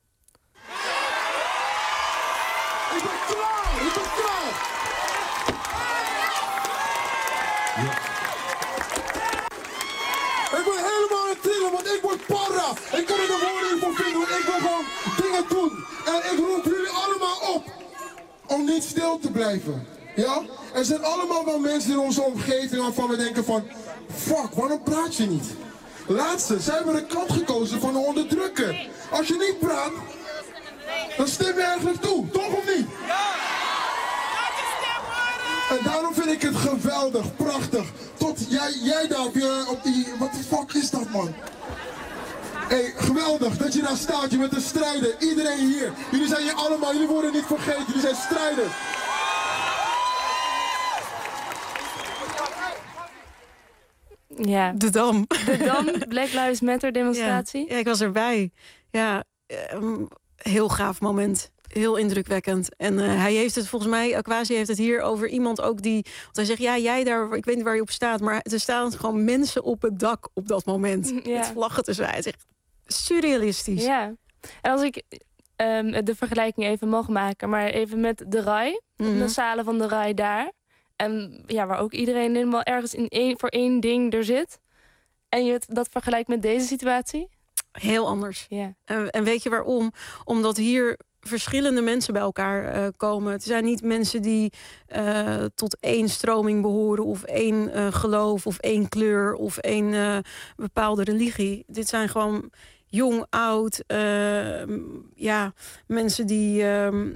Ik ben klaar! Ik ben klaar! Ja. Ik ben helemaal in trillen, want ik word para. Ik kan er de woorden niet voor vinden, want ik wil gewoon dingen doen. En ik roep jullie allemaal op om niet stil te blijven. Ja? Er zijn allemaal wel mensen in onze omgeving waarvan we denken van... Fuck, waarom praat je niet? Laatste, zij hebben de kant gekozen van een onderdrukker. Als je niet praat, dan stem je eigenlijk toe, toch of niet? Ja! En daarom vind ik het geweldig, prachtig. Tot jij, jij daar op, je, op die... Wat de fuck is dat, man? Hé, hey, geweldig dat je daar staat. Je bent een strijder. Iedereen hier. Jullie zijn hier allemaal. Jullie worden niet vergeten. Jullie zijn strijders. Ja. De Dam. De Dam, Black Lives Matter demonstratie. Ja, ja, ik was erbij. Ja, um, heel gaaf moment. Heel indrukwekkend. En uh, hij heeft het volgens mij, Aquasi heeft het hier over iemand ook die... Want hij zegt, ja, jij daar, ik weet niet waar je op staat... maar er staan gewoon mensen op het dak op dat moment. Ja. Met vlaggen te zwaaien. Het is echt surrealistisch. Ja. En als ik um, de vergelijking even mag maken... maar even met de Rai. Mm-hmm. De zalen van de Rai daar... En ja, waar ook iedereen helemaal ergens in één, voor één ding er zit. En je het, dat vergelijkt met deze situatie? Heel anders. Yeah. En, en weet je waarom? Omdat hier verschillende mensen bij elkaar uh, komen. Het zijn niet mensen die uh, tot één stroming behoren... of één uh, geloof, of één kleur, of één uh, bepaalde religie. Dit zijn gewoon jong, oud, uh, ja, mensen die... Uh,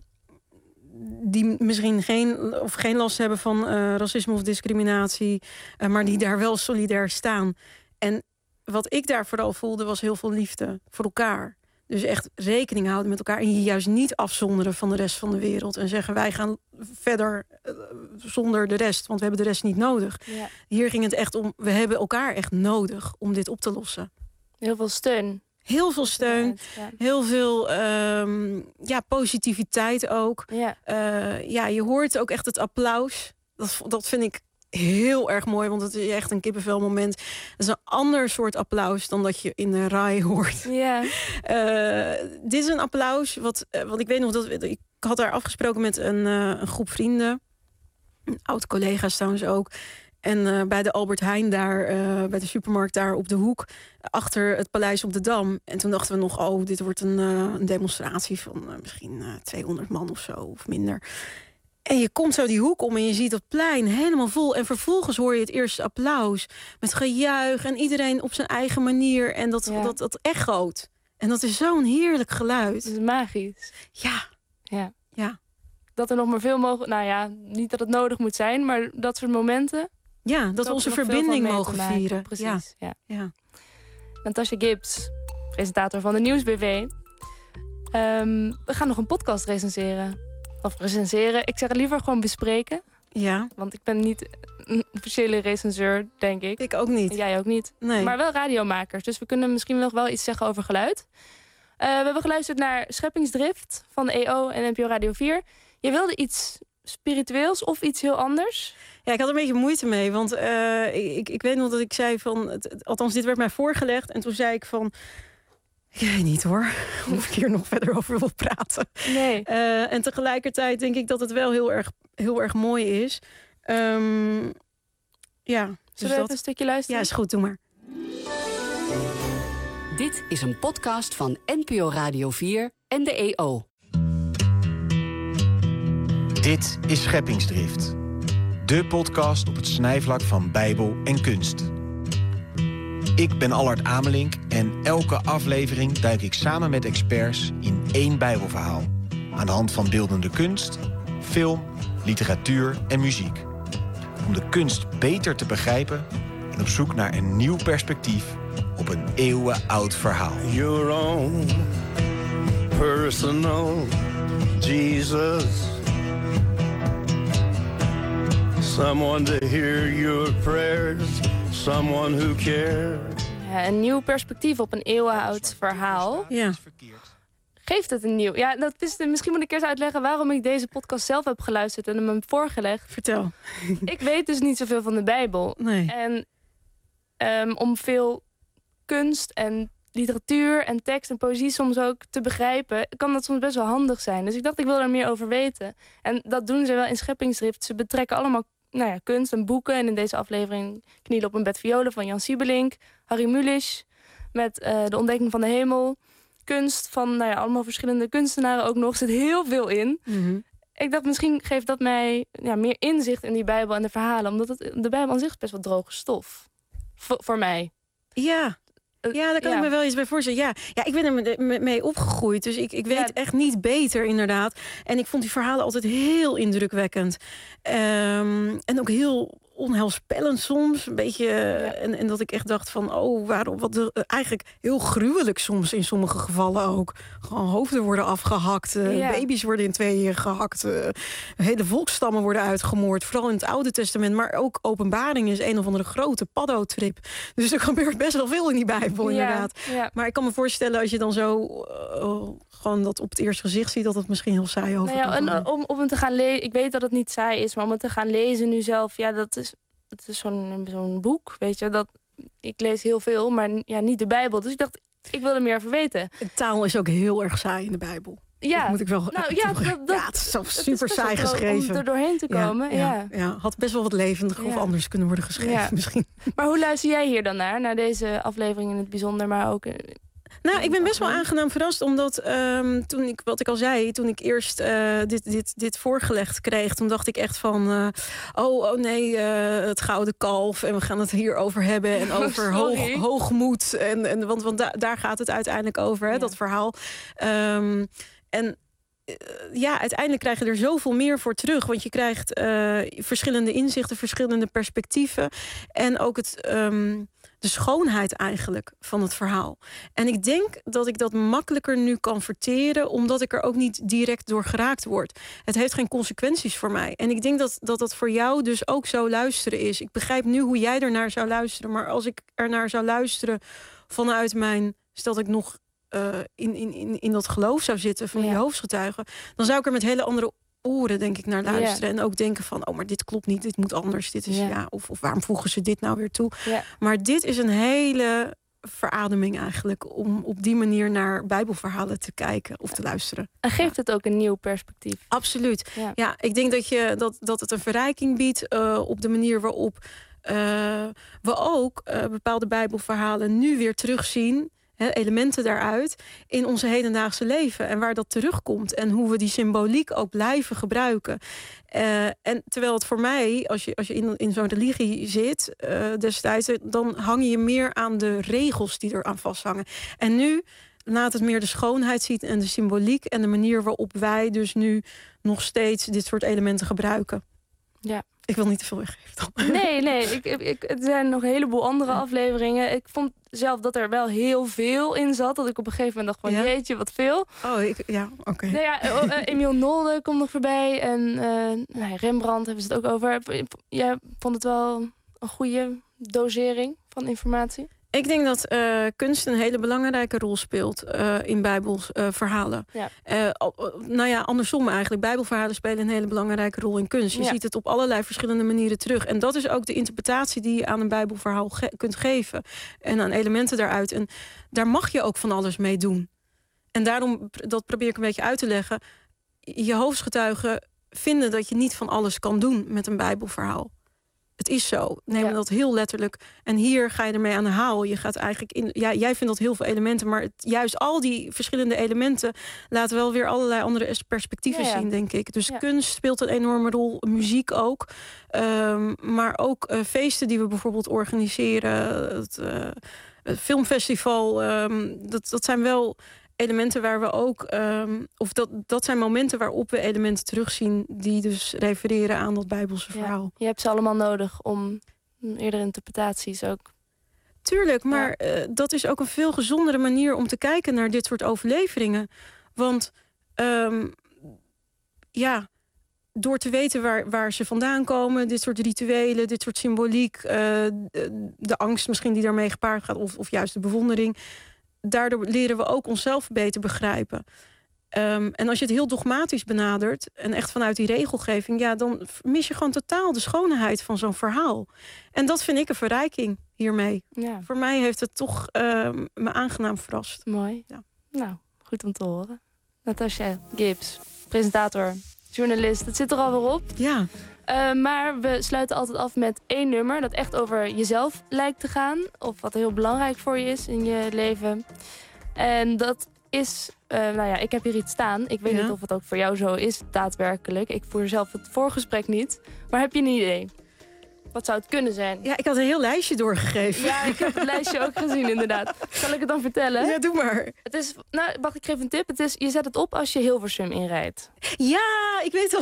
die misschien geen, of geen last hebben van uh, racisme of discriminatie... Uh, maar die daar wel solidair staan. En wat ik daar vooral voelde, was heel veel liefde voor elkaar. Dus echt rekening houden met elkaar... en je juist niet afzonderen van de rest van de wereld... en zeggen, wij gaan verder uh, zonder de rest... want we hebben de rest niet nodig. Ja. Hier ging het echt om, we hebben elkaar echt nodig om dit op te lossen. Heel veel steun. Heel veel steun, ja, ja. heel veel um, ja, positiviteit ook. Ja. Uh, ja, je hoort ook echt het applaus. Dat, dat vind ik heel erg mooi, want het is echt een kippenvelmoment. Het is een ander soort applaus dan dat je in de RAI hoort. Ja. Uh, dit is een applaus, wat, uh, want ik weet nog dat ik had daar afgesproken met een, uh, een groep vrienden. Oud-collega's trouwens ook. En uh, bij de Albert Heijn daar, uh, bij de supermarkt daar op de hoek... achter het paleis op de Dam. En toen dachten we nog, oh, dit wordt een, uh, een demonstratie van uh, misschien uh, tweehonderd man of zo, of minder. En je komt zo die hoek om en je ziet dat plein helemaal vol. En vervolgens hoor je het eerste applaus met gejuich... en iedereen op zijn eigen manier. En dat, ja. dat, dat echoot. En dat is zo'n heerlijk geluid. Het is magisch. Ja. Ja. Ja. Dat er nog maar veel mogelijk... Nou ja, niet dat het nodig moet zijn, maar dat soort momenten... Ja, dat, dat we onze verbinding mogen vieren. Precies, ja. ja. ja. Natasha Gibbs, presentator van de Nieuwsbv. Um, we gaan nog een podcast recenseren. Of recenseren, ik zeg het liever gewoon bespreken. Ja. Want ik ben niet een officiële recenseur, denk ik. Ik ook niet. En jij ook niet. Nee. Maar wel radiomakers, dus we kunnen misschien nog wel iets zeggen over geluid. Uh, we hebben geluisterd naar Scheppingsdrift van de E O en N P O Radio vier. Je wilde iets spiritueels of iets heel anders? Ja, ik had er een beetje moeite mee, want uh, ik, ik weet nog dat ik zei van... Het, althans, dit werd mij voorgelegd en toen zei ik van... Ik weet niet hoor, of ik hier nog verder over wil praten. Nee. Uh, en tegelijkertijd denk ik dat het wel heel erg, heel erg mooi is. Um, ja. Zullen dus we dat... even een stukje luisteren? Ja, is goed, doe maar. Dit is een podcast van N P O Radio vier en de E O. Dit is Scheppingsdrift. De podcast op het snijvlak van Bijbel en kunst. Ik ben Allard Amelink en elke aflevering duik ik samen met experts in één Bijbelverhaal. Aan de hand van beeldende kunst, film, literatuur en muziek. Om de kunst beter te begrijpen en op zoek naar een nieuw perspectief op een eeuwenoud verhaal. Your own personal Jesus. Someone to hear your prayers, someone who cares. Ja, een nieuw perspectief op een eeuwenoud verhaal. Ja. Geeft het een nieuw... Ja, dat is, misschien moet ik eerst uitleggen waarom ik deze podcast zelf heb geluisterd en hem heb voorgelegd. Vertel. Ik weet dus niet zoveel van de Bijbel. Nee. En um, om veel kunst en literatuur en tekst en poëzie soms ook te begrijpen, kan dat soms best wel handig zijn. Dus ik dacht, ik wil er meer over weten. En dat doen ze wel in Scheppingsdrift. Ze betrekken allemaal nou ja, kunst en boeken. En in deze aflevering Knielen op een bed violen van Jan Siebelink. Harry Mulisch met uh, De ontdekking van de hemel. Kunst van nou ja, allemaal verschillende kunstenaren ook nog. Er zit heel veel in. Mm-hmm. Ik dacht, misschien geeft dat mij ja, meer inzicht in die Bijbel en de verhalen. Omdat het, de Bijbel aan zich is best wel droge stof. V- voor mij. Ja. Ja, daar kan ja. ik me wel iets bij voorstellen. Ja, ja ik ben er mee opgegroeid, dus ik, ik weet ja. echt niet beter inderdaad. En ik vond die verhalen altijd heel indrukwekkend. Um, en ook heel onheilspellend soms. Een beetje, ja. en, en dat ik echt dacht van, oh, waarom? Wat de, eigenlijk heel gruwelijk soms in sommige gevallen ook. Gewoon hoofden worden afgehakt, uh, ja. baby's worden in tweeën gehakt, uh, hele volksstammen worden uitgemoord. Vooral in het Oude Testament, maar ook Openbaring is een of andere grote paddo-trip. Dus er gebeurt best wel veel in die Bijbel, ja. inderdaad. Ja. Maar ik kan me voorstellen, als je dan zo uh, gewoon dat op het eerste gezicht ziet, dat het misschien heel saai over nou ja, kan en, om, om het te gaan lezen, ik weet dat het niet saai is, maar om het te gaan lezen nu zelf, ja, dat is, het is zo'n, zo'n boek, weet je, dat ik lees heel veel, maar ja, niet de Bijbel. Dus ik dacht, ik wil er meer over weten. De taal is ook heel erg saai in de Bijbel. Ja, dat moet ik wel. Nou, ja, dat, dat, ja, het is zo super is saai geschreven. Om er doorheen te komen. Ja, ja. Ja, ja, had best wel wat levendiger ja. of anders kunnen worden geschreven, ja. misschien. Maar hoe luister jij hier dan naar, naar deze aflevering in het bijzonder, maar ook? Nou, ik ben best wel aangenaam verrast, omdat um, toen ik, wat ik al zei, toen ik eerst uh, dit, dit, dit voorgelegd kreeg, toen dacht ik echt van, uh, oh, oh nee, uh, het gouden kalf en we gaan het hier over hebben en over hoog, hoogmoed. En, en, want want da, daar gaat het uiteindelijk over, hè, ja. dat verhaal. Um, en ja, uiteindelijk krijg je er zoveel meer voor terug. Want je krijgt uh, verschillende inzichten, verschillende perspectieven. En ook het, um, de schoonheid eigenlijk van het verhaal. En ik denk dat ik dat makkelijker nu kan verteren, omdat ik er ook niet direct door geraakt word. Het heeft geen consequenties voor mij. En ik denk dat dat, dat voor jou dus ook zo luisteren is. Ik begrijp nu hoe jij ernaar zou luisteren. Maar als ik ernaar zou luisteren vanuit mijn, stel dat ik nog Uh, in, in, in, in dat geloof zou zitten van ja. die hoofdgetuigen, dan zou ik er met hele andere oren, denk ik, naar luisteren. Ja. En ook denken van, oh, maar dit klopt niet, dit moet anders. Dit is ja. ja of, of waarom voegen ze dit nou weer toe? Ja. Maar dit is een hele verademing eigenlijk, om op die manier naar Bijbelverhalen te kijken of te luisteren. En geeft ja. het ook een nieuw perspectief? Absoluut. Ja, ja ik denk dat, je, dat, dat het een verrijking biedt uh, op de manier waarop uh, we ook uh, bepaalde Bijbelverhalen nu weer terugzien, He, elementen daaruit in onze hedendaagse leven en waar dat terugkomt en hoe we die symboliek ook blijven gebruiken. Uh, en terwijl het voor mij, als je, als je in, in zo'n religie zit uh, destijds, dan hang je meer aan de regels die er aan vasthangen. En nu laat het meer de schoonheid zien en de symboliek en de manier waarop wij dus nu nog steeds dit soort elementen gebruiken. Ja. Ik wil niet te veel weggeven dan. Nee, nee. Ik, ik, er zijn nog een heleboel andere afleveringen. Ik vond zelf dat er wel heel veel in zat. Dat ik op een gegeven moment dacht van, ja? jeetje, wat veel. Oh, ik, ja, oké. Okay. Nou ja, uh, Emiel Nolde komt nog voorbij. En uh, nou, Rembrandt hebben ze het ook over. Jij vond het wel een goede dosering van informatie? Ik denk dat uh, kunst een hele belangrijke rol speelt uh, in Bijbelverhalen. Uh, ja. uh, nou ja, andersom eigenlijk. Bijbelverhalen spelen een hele belangrijke rol in kunst. Je ja. ziet het op allerlei verschillende manieren terug. En dat is ook de interpretatie die je aan een Bijbelverhaal ge- kunt geven. En aan elementen daaruit. En daar mag je ook van alles mee doen. En daarom, dat probeer ik een beetje uit te leggen. Je hoofdgetuigen vinden dat je niet van alles kan doen met een Bijbelverhaal. Het is zo. Neem ja. dat heel letterlijk. En hier ga je ermee aan de haal. Je gaat eigenlijk in. Ja, jij vindt dat heel veel elementen, maar het, juist al die verschillende elementen laten wel weer allerlei andere perspectieven ja, ja. zien, denk ik. Dus ja. kunst speelt een enorme rol, muziek ook. Um, maar ook uh, feesten die we bijvoorbeeld organiseren. Het, uh, het filmfestival. Um, dat, dat zijn wel elementen waar we ook, um, of dat, dat zijn momenten waarop we elementen terugzien die dus refereren aan dat Bijbelse verhaal. Ja, je hebt ze allemaal nodig om eerdere interpretaties ook. Tuurlijk, maar ja. uh, dat is ook een veel gezondere manier om te kijken naar dit soort overleveringen. Want um, ja, door te weten waar, waar ze vandaan komen, dit soort rituelen, dit soort symboliek, uh, de, de angst misschien die daarmee gepaard gaat, of, of juist de bewondering. Daardoor leren we ook onszelf beter begrijpen. Um, en als je het heel dogmatisch benadert en echt vanuit die regelgeving, ja, dan mis je gewoon totaal de schoonheid van zo'n verhaal. En dat vind ik een verrijking hiermee. Ja. Voor mij heeft het toch uh, me aangenaam verrast. Mooi. Ja. Nou, goed om te horen. Natasha Gibbs, presentator, journalist. Het zit er alweer op. Ja. Uh, maar we sluiten altijd af met één nummer dat echt over jezelf lijkt te gaan. Of wat heel belangrijk voor je is in je leven. En dat is, uh, nou ja, ik heb hier iets staan. Ik weet ja. niet of het ook voor jou zo is, daadwerkelijk. Ik voer zelf het voorgesprek niet. Maar heb je een idee? Wat zou het kunnen zijn? Ja, ik had een heel lijstje doorgegeven. Ja, ik heb het lijstje ook gezien, inderdaad. Zal ik het dan vertellen? Ja, doe maar. Het is, nou, wacht, ik geef een tip. Het is, je zet het op als je Hilversum inrijdt. Ja, ik weet het.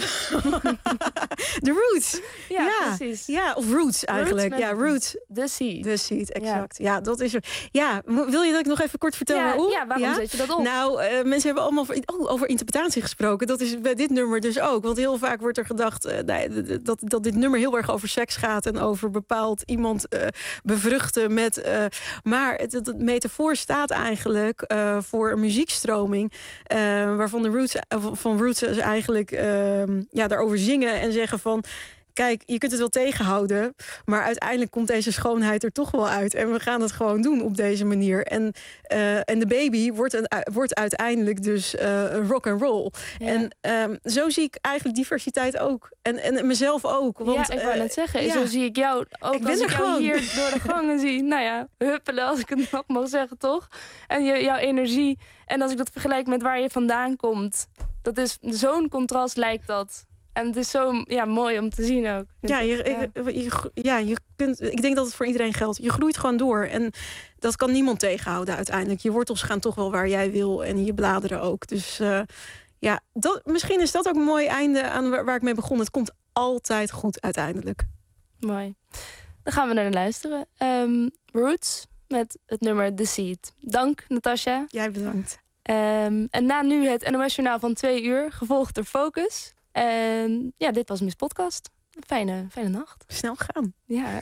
De Roots. Ja, ja, precies. Ja, of Roots eigenlijk. Roots ja, Roots. The Seed. The Seed, exact. Ja, ja dat is er. Ja, wil je dat ik nog even kort vertel ja, waarom? Ja, waarom ja? zet je dat op? Nou, uh, mensen hebben allemaal over, oh, over interpretatie gesproken. Dat is bij dit nummer dus ook. Want heel vaak wordt er gedacht uh, nee, dat, dat dit nummer heel erg over seks gaat en over bepaald iemand uh, bevruchten met. Uh, maar het, het, het metafoor staat eigenlijk uh, voor een muziekstroming uh, waarvan de Roots, uh, van Roots eigenlijk uh, ja, daarover zingen en zeggen van kijk, je kunt het wel tegenhouden, maar uiteindelijk komt deze schoonheid er toch wel uit. En we gaan het gewoon doen op deze manier. En, uh, en de baby wordt, een, wordt uiteindelijk dus uh, rock and roll. Ja. En um, zo zie ik eigenlijk diversiteit ook. En, en mezelf ook. Want, ja, ik wou uh, net zeggen. Ja. Zo zie ik jou ook. Ik ben als er ik jou gewoon. hier door de gangen zie. Nou ja, huppelen als ik het nog mag zeggen, toch? En je, jouw energie. En als ik dat vergelijk met waar je vandaan komt. Dat is zo'n contrast lijkt dat. En het is zo ja, mooi om te zien ook. Ja, je, ja. Je, je, ja je kunt, ik denk dat het voor iedereen geldt. Je groeit gewoon door. En dat kan niemand tegenhouden uiteindelijk. Je wortels gaan toch wel waar jij wil. En je bladeren ook. Dus uh, ja, dat, misschien is dat ook een mooi einde aan waar, waar ik mee begon. Het komt altijd goed uiteindelijk. Mooi. Dan gaan we naar luisteren. Um, Roots met het nummer The Seed. Dank, Natasja. Jij bedankt. Um, en na nu het N O S-journaal van twee uur, gevolgd door Focus. En ja, dit was Miss Podcast. Fijne, fijne nacht. Snel gaan. Ja.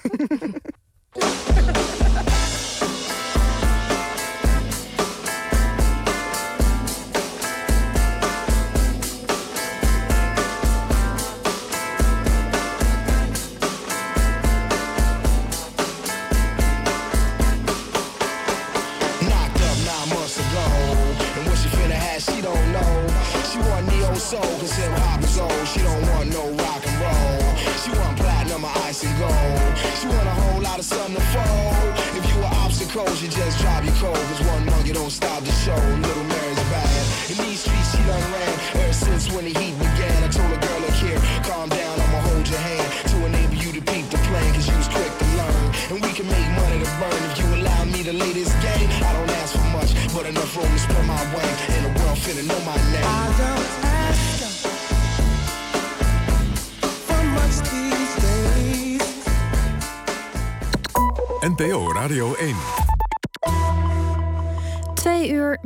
She don't know. She want neo soul, cause hip hop is old. She don't want no rock and roll. She want platinum or ice and gold. She want a whole lot of something to fold. If you were obstacles, you just drop your cold. Cause one monkey don't stop the show. Little Mary's bad. In these streets she done ran ever since when the heat began. I told a girl, look here, calm down, I'ma hold your hand to enable you to peep the plan, cause you was quick to learn. And we can make money to burn if you allow me to lay this game. I don't ask for much, but enough room to spread my wing. And the world finna know my name. I don't ask for much these days. N P O Radio één. Twee uur